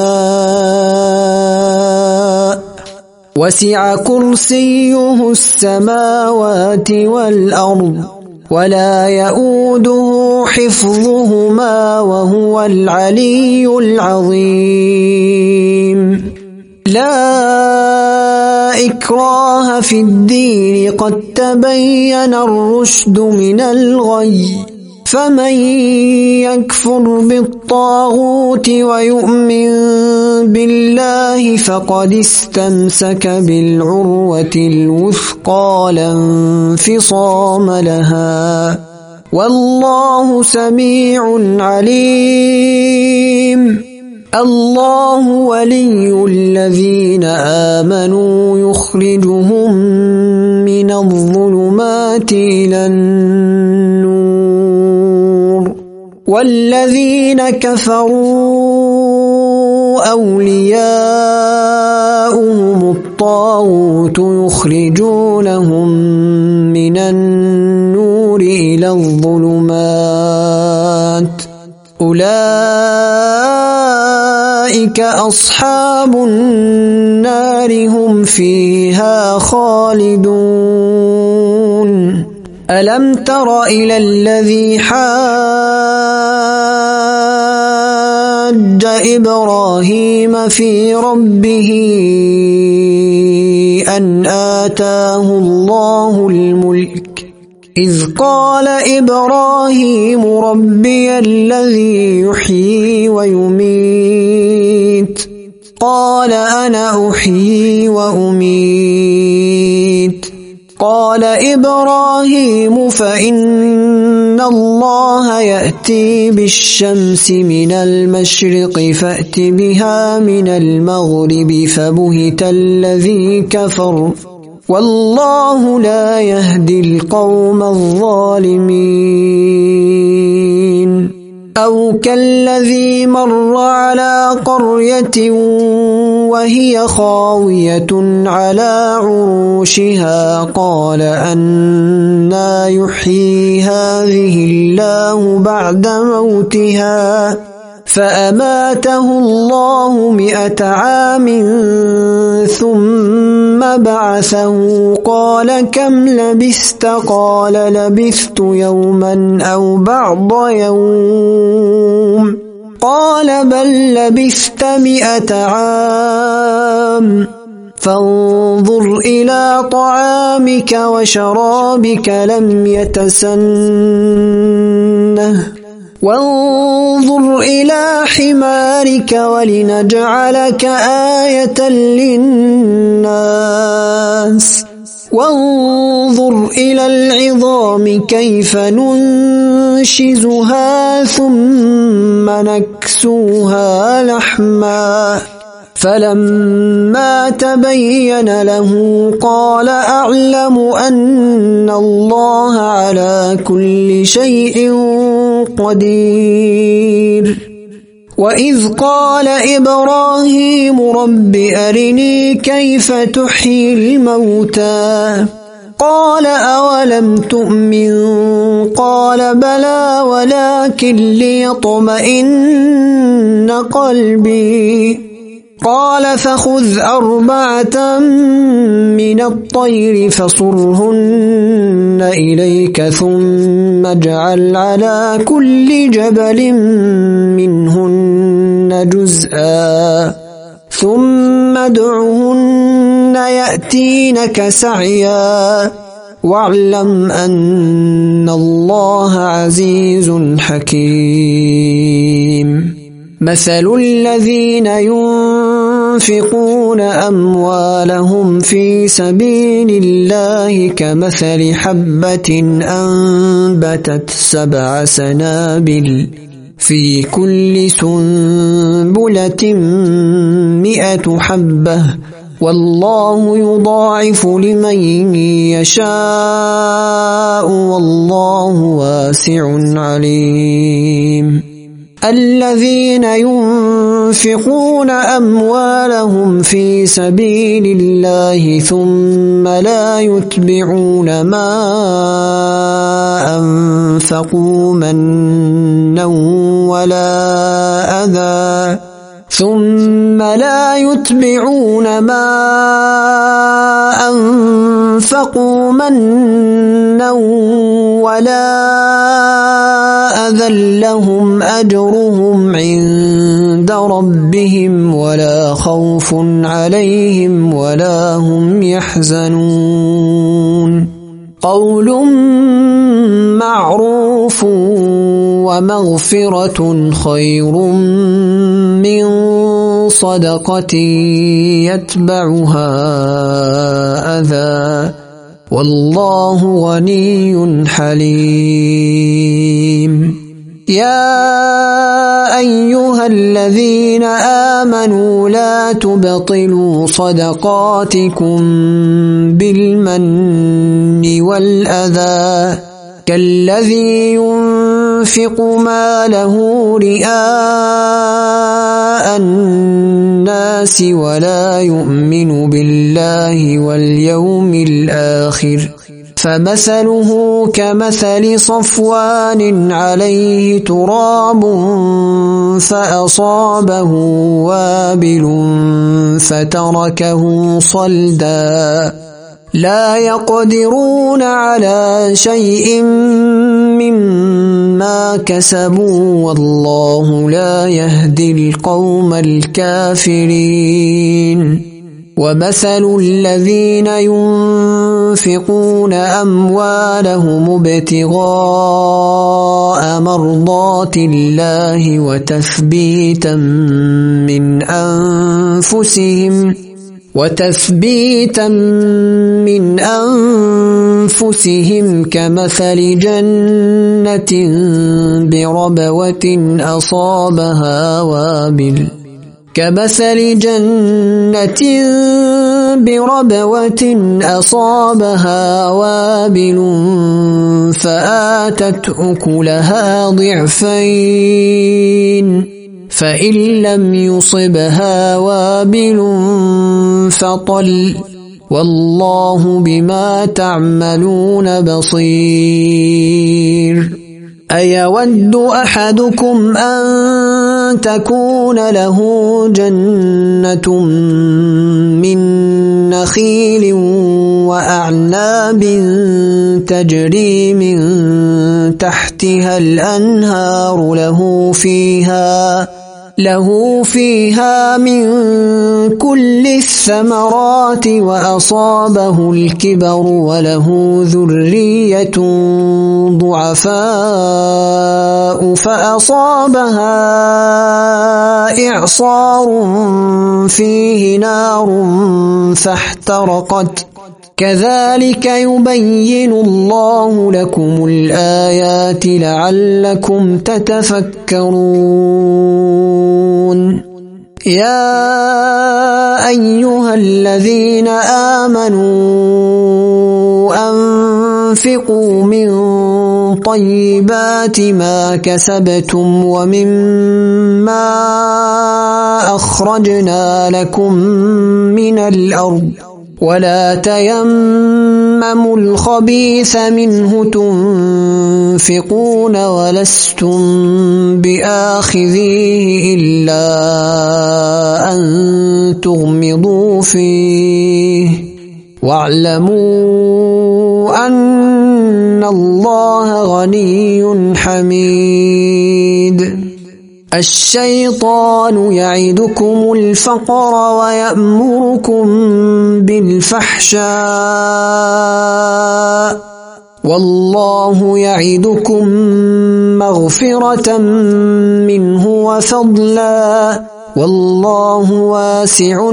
شاء وسع كرسيه السماوات والأرض ولا يؤوده حفظهما وهو العلي العظيم لا إكراه في الدين قد تبين الرشد من الغي فمن يكفر بالطاغوت ويؤمن بالله فقد استمسك بالعروة الوثقى لا انفصام لها والله سميع عليم الله ولي الذين آمنوا يخرجهم من الظلمات إلى النور والذين كفروا أولياؤهم الطاغوت يخرجونهم من النور إلى الظلمات أولئك أصحاب النار هم فيها خالدون ألم تر إلى الذي حاج إبراهيم في ربه أن آتاه الله الملك إذ قال إبراهيم ربي الذي يحيي ويميت قال أنا أحيي وأميت قال إبراهيم فإن الله يأتي بالشمس من المشرق فأت بها من المغرب فبهت الذي كفر والله لا يهدي القوم الظالمين أو كالذي مر على قرية وهي خاوية على عروشها قال أنى يحيي هذه الله بعد موتها فأماته الله 100 عام ثم بعثه قال كم لبثت قال لبثت يوما أو بعض يوم قال بل لبثت 100 عام فانظر إلى طعامك وشرابك لم يتسنه وانظر إلى حمارك ولنجعلك آية للناس وانظر إلى العظام كيف ننشزها ثم نكسوها لحما فلما تبين له قال أعلم أن الله على كل شيء قدير وإذ قال إبراهيم رب أرني كيف تحيي الموتى قال أولم تؤمن قال بلى ولكن ليطمئن قلبي قال فخذ 4 من الطير فصرهن إليك ثم اجعل على كل جبل منهن جزءا ثم ادعهن يأتينك سعيا واعلم أن الله عزيز حكيم مثل الذين ينفقون أموالهم في سبيل الله كمثل حبة أنبتت 7 سنابل في كل سنبلة 100 حبة والله يضاعف لمن يشاء والله واسع عليم الذين ينفقون أموالهم في سبيل الله ثم لا يتبعون ما أنفقوا منا ولا أذى ثم لا يتبعون ما أنفقوا منا ولا أذى لهم أجرهم عند ربهم ولا خوف عليهم ولا هم يحزنون قول معروف ومغفرة خير من صدقة يتبعها أذى والله غني حليم يا أيها الذين آمنوا لا تبطلوا صدقاتكم بالمن والأذى كالذي ينفق ماله رئاء الناس ولا يؤمن بالله واليوم الآخر فمثله كمثل صفوان عليه تراب فأصابه وابل فتركه صلدا لا يقدرون على شيء مما كسبوا والله لا يهدي القوم الكافرين ومثل الذين ينفقون أموالهم ابتغاء مرضات الله وتثبيتا من أنفسهم كمثل جنة بربوة أصابها وابل كمثل جنة بربوة أصابها وابل فآتت أكلها ضعفين فإن لم يصبها وابل فطل والله بما تعملون بصير أيود أحدكم أن تكون له جنة من نخيل وأعناب تجري من تحتها الأنهار له فيها من كل الثمرات وأصابه الكبر وله ذرية ضعفاء فأصابها إعصار فيه نار فاحترقت كذلك يبين الله لكم الآيات لعلكم تتفكرون يا أيها الذين آمنوا أنفقوا من طيبات ما كسبتم ومما أخرجنا لكم من الأرض ولا تيمموا الخبيث منه تنفقون ولستم بآخذيه إلا أن تغمضوا فيه واعلموا أن الله غني حميد الشيطان يعدكم الفقر ويأمركم بالفحشاء والله يعدكم مغفرة منه وفضلا والله واسع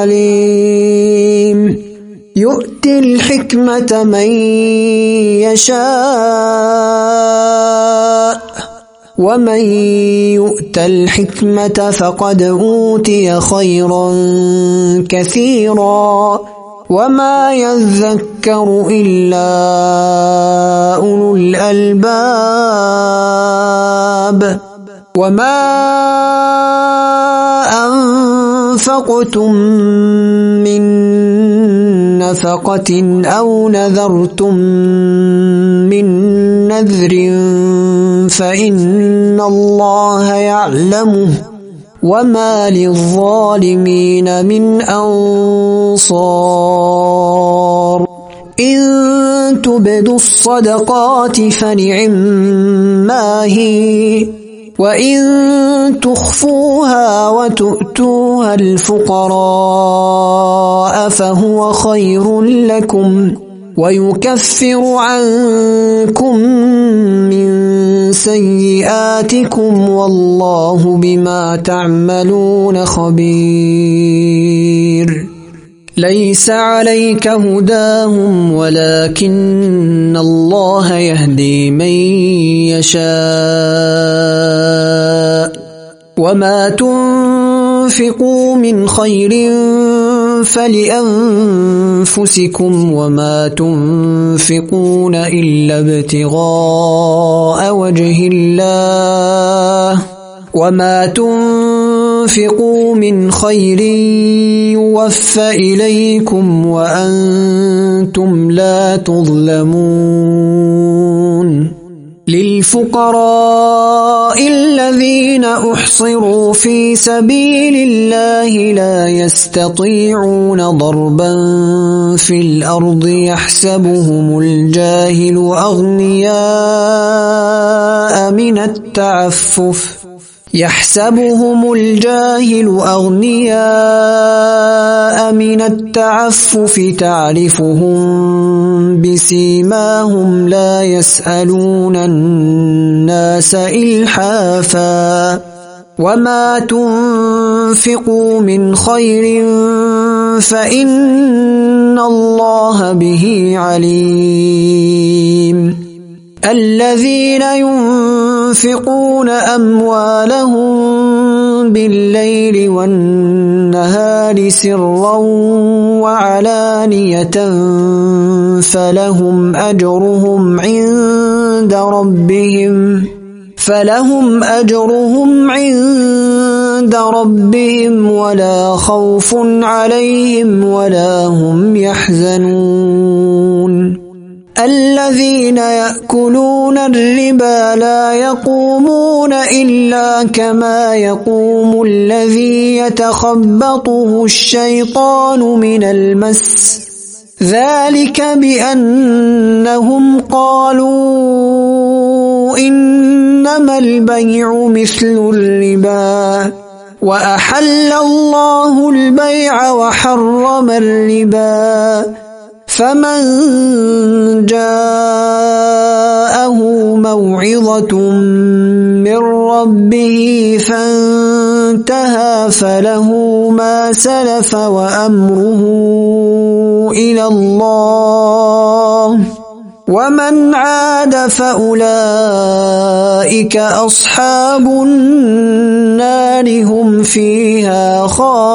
عليم يؤتي الحكمة من يشاء ومن يؤت الحكمة فقد أوتي خيرا كثيرا وما يذكر إلا أولو الألباب وما أنفقتم من نفقة أو نذرتم من نذر فإن الله يعلمه وما للظالمين من أنصار إن تبدوا الصدقات فنعما هي وإن تخفوها وتؤتوها الفقراء فهو خير لكم ويكفر عنكم من سيئاتكم والله بما تعملون خبير ليس عليك هداهم ولكن الله يهدي من يشاء وما تنفقوا من خير فلأنفسكم وما تنفقون إلا ابتغاء وجه الله وما تنفقوا من خير يوفى إليكم وأنتم لا تظلمون للفقراء الذين أحصروا في سبيل الله لا يستطيعون ضربا في الأرض يحسبهم الجاهل أغنياء من التعفف تعرفهم بسيماهم لا يسألون الناس إلحافا وما تنفقوا من خير فإن الله به عليم الذين ينفقون أموالهم بالليل والنهار سرا وعلانية فلهم أجرهم عند ربهم ولا خوف عليهم ولا هم يحزنون الذين يأكلون الربا لا يقومون إلا كما يقوم الذي يتخبطه الشيطان من المس ذلك بأنهم قالوا إنما البيع مثل الربا وأحل الله البيع وحرم الربا فمن جاءه موعظة من ربه فانتهى فله ما سلف وأمره إلى الله ومن عاد فأولئك أصحاب النار هم فيها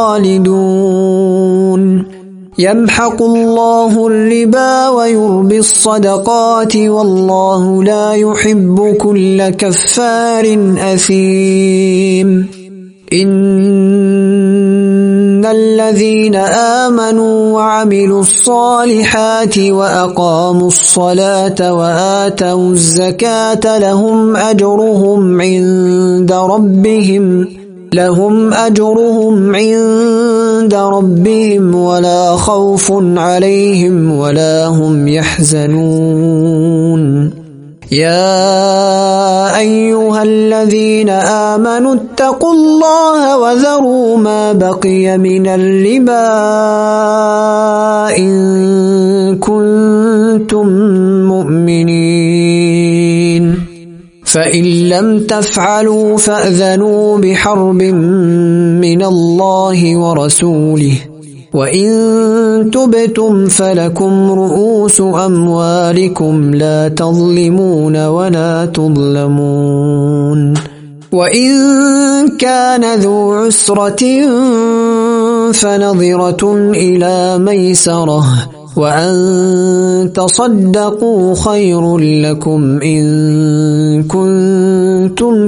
خالدون يمحق الله الربا ويربي الصدقات والله لا يحب كل كفار أثيم إن الذين آمنوا وعملوا الصالحات وأقاموا الصلاة وآتوا الزكاة لهم أجرهم عند ربهم ولا خوف عليهم ولا هم يحزنون يا أيها الذين آمنوا اتقوا الله وذروا ما بقي من الربا إن كنتم مؤمنين فإن لم تفعلوا فأذنوا بحرب من الله ورسوله وإن تبتم فلكم رؤوس أموالكم لا تظلمون ولا تظلمون وإن كان ذو عسرة فنظرة إلى ميسرة وأن تصدقوا خير لكم إن كنتم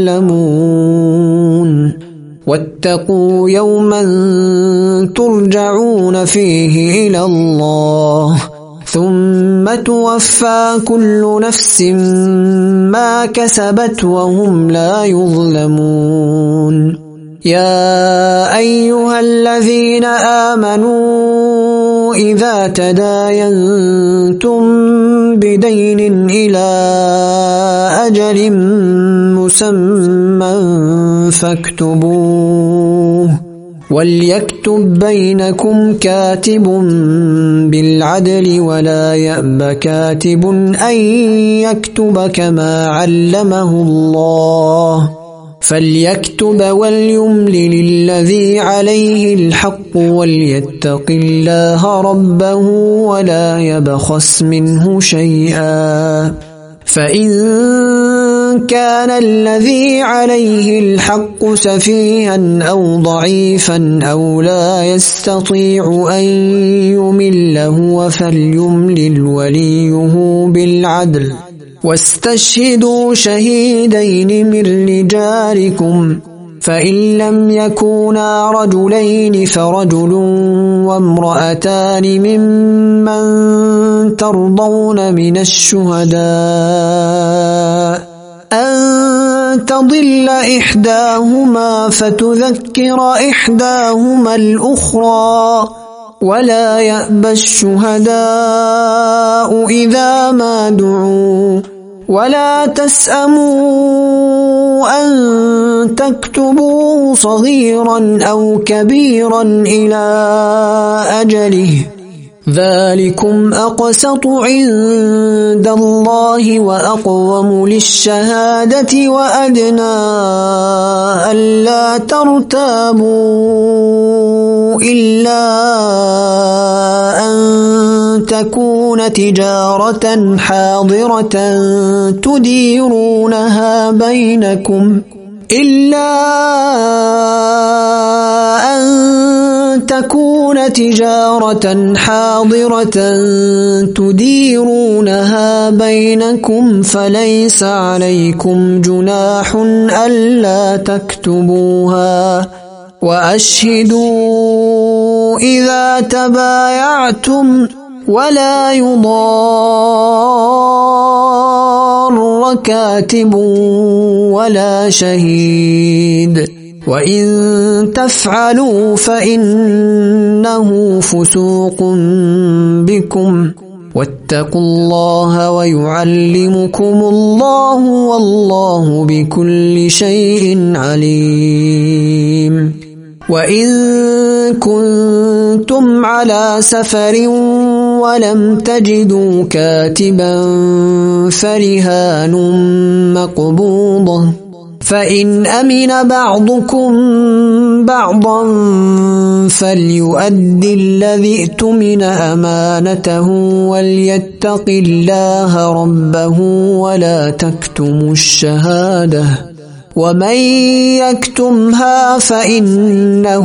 تعلمون واتقوا يوما ترجعون فيه إلى الله ثم توفى كل نفس ما كسبت وهم لا يظلمون يا أيها الذين آمنوا إذا تداينتم بدين إلى أجل مسمى فاكتبوه وليكتب بينكم كاتب بالعدل ولا يأب كاتب أن يكتب كما علمه الله فليكتب وليملل الذي عليه الحق وليتق الله ربه ولا يبخس منه شيئا فإن كان الذي عليه الحق سفيها أو ضعيفا أو لا يستطيع أن يمل هو فليملل وليه بالعدل واستشهدوا شهيدين من رجالكم فإن لم يكونا رجلين فرجل وامرأتان ممن ترضون من الشهداء أن تضل إحداهما فتذكر إحداهما الأخرى ولا يأبى الشهداء إذا ما دعوا ولا تسأموا أن تكتبوه صغيرا أو كبيرا إلى أجله ذلكم أقسط عند الله وأقوم للشهادة وأدنى ألا ترتابوا إلا أن تكون تجارة حاضرة تديرونها بينكم إلا أن تكون تجارة حاضرة تديرونها بينكم فليس عليكم جناح ألا تكتبوها وأشهدوا إذا تبايعتم ولا يضار كاتب ولا شهيد وإن تفعلوا فإنه فسوق بكم واتقوا الله ويعلمكم الله والله بكل شيء عليم وإن كنتم على سفر ولم تجدوا كاتبا فرهان مقبوضة فإن أمن بعضكم بعضا فليؤد الذي اؤتمن أمانته وليتق الله ربه ولا تكتموا الشهادة ومن يكتمها فإنه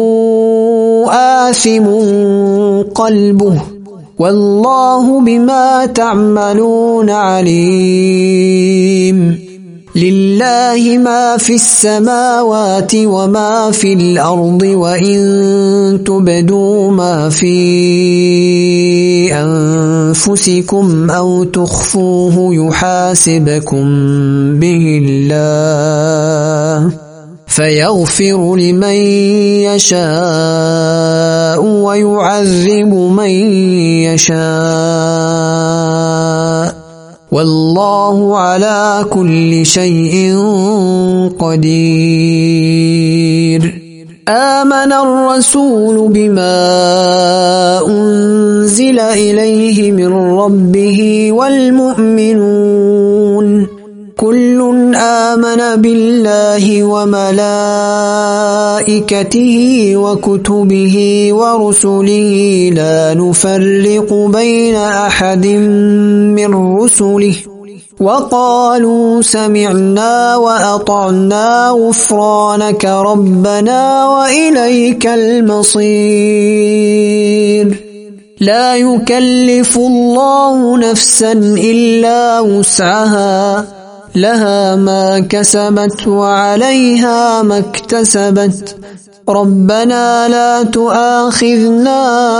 آثم قلبه والله بما تعملون عليم لله ما في السماوات وما في الأرض وإن تبدوا ما في أنفسكم أو تخفوه يحاسبكم به الله فيغفر لمن يشاء ويعذب من يشاء والله على كل شيء قدير آمن الرسول بما أنزل إليه من ربه والمؤمنون كل آمن بالله وملائكته وكتبه ورسله لا نفرق بين أحد من رسله وقالوا سمعنا وأطعنا غفرانك ربنا وإليك المصير لا يكلف الله نفسا إلا وسعها لها ما كسبت وعليها ما اكتسبت ربنا لا تؤاخذنا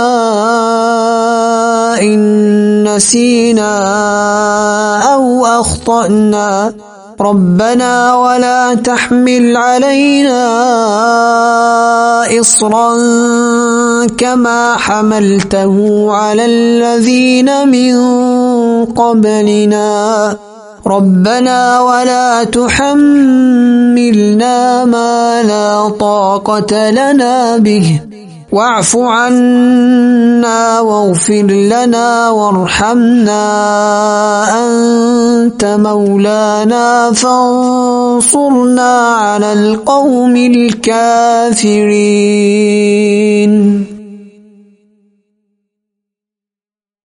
إن نسينا أو أخطأنا ربنا ولا تحمل علينا إصرا كما حملته على الذين من قبلنا ربنا ولا تحملنا ما لا طاقة لنا به واعف عنا واغفر لنا وارحمنا أنت مولانا فانصرنا على القوم الكافرين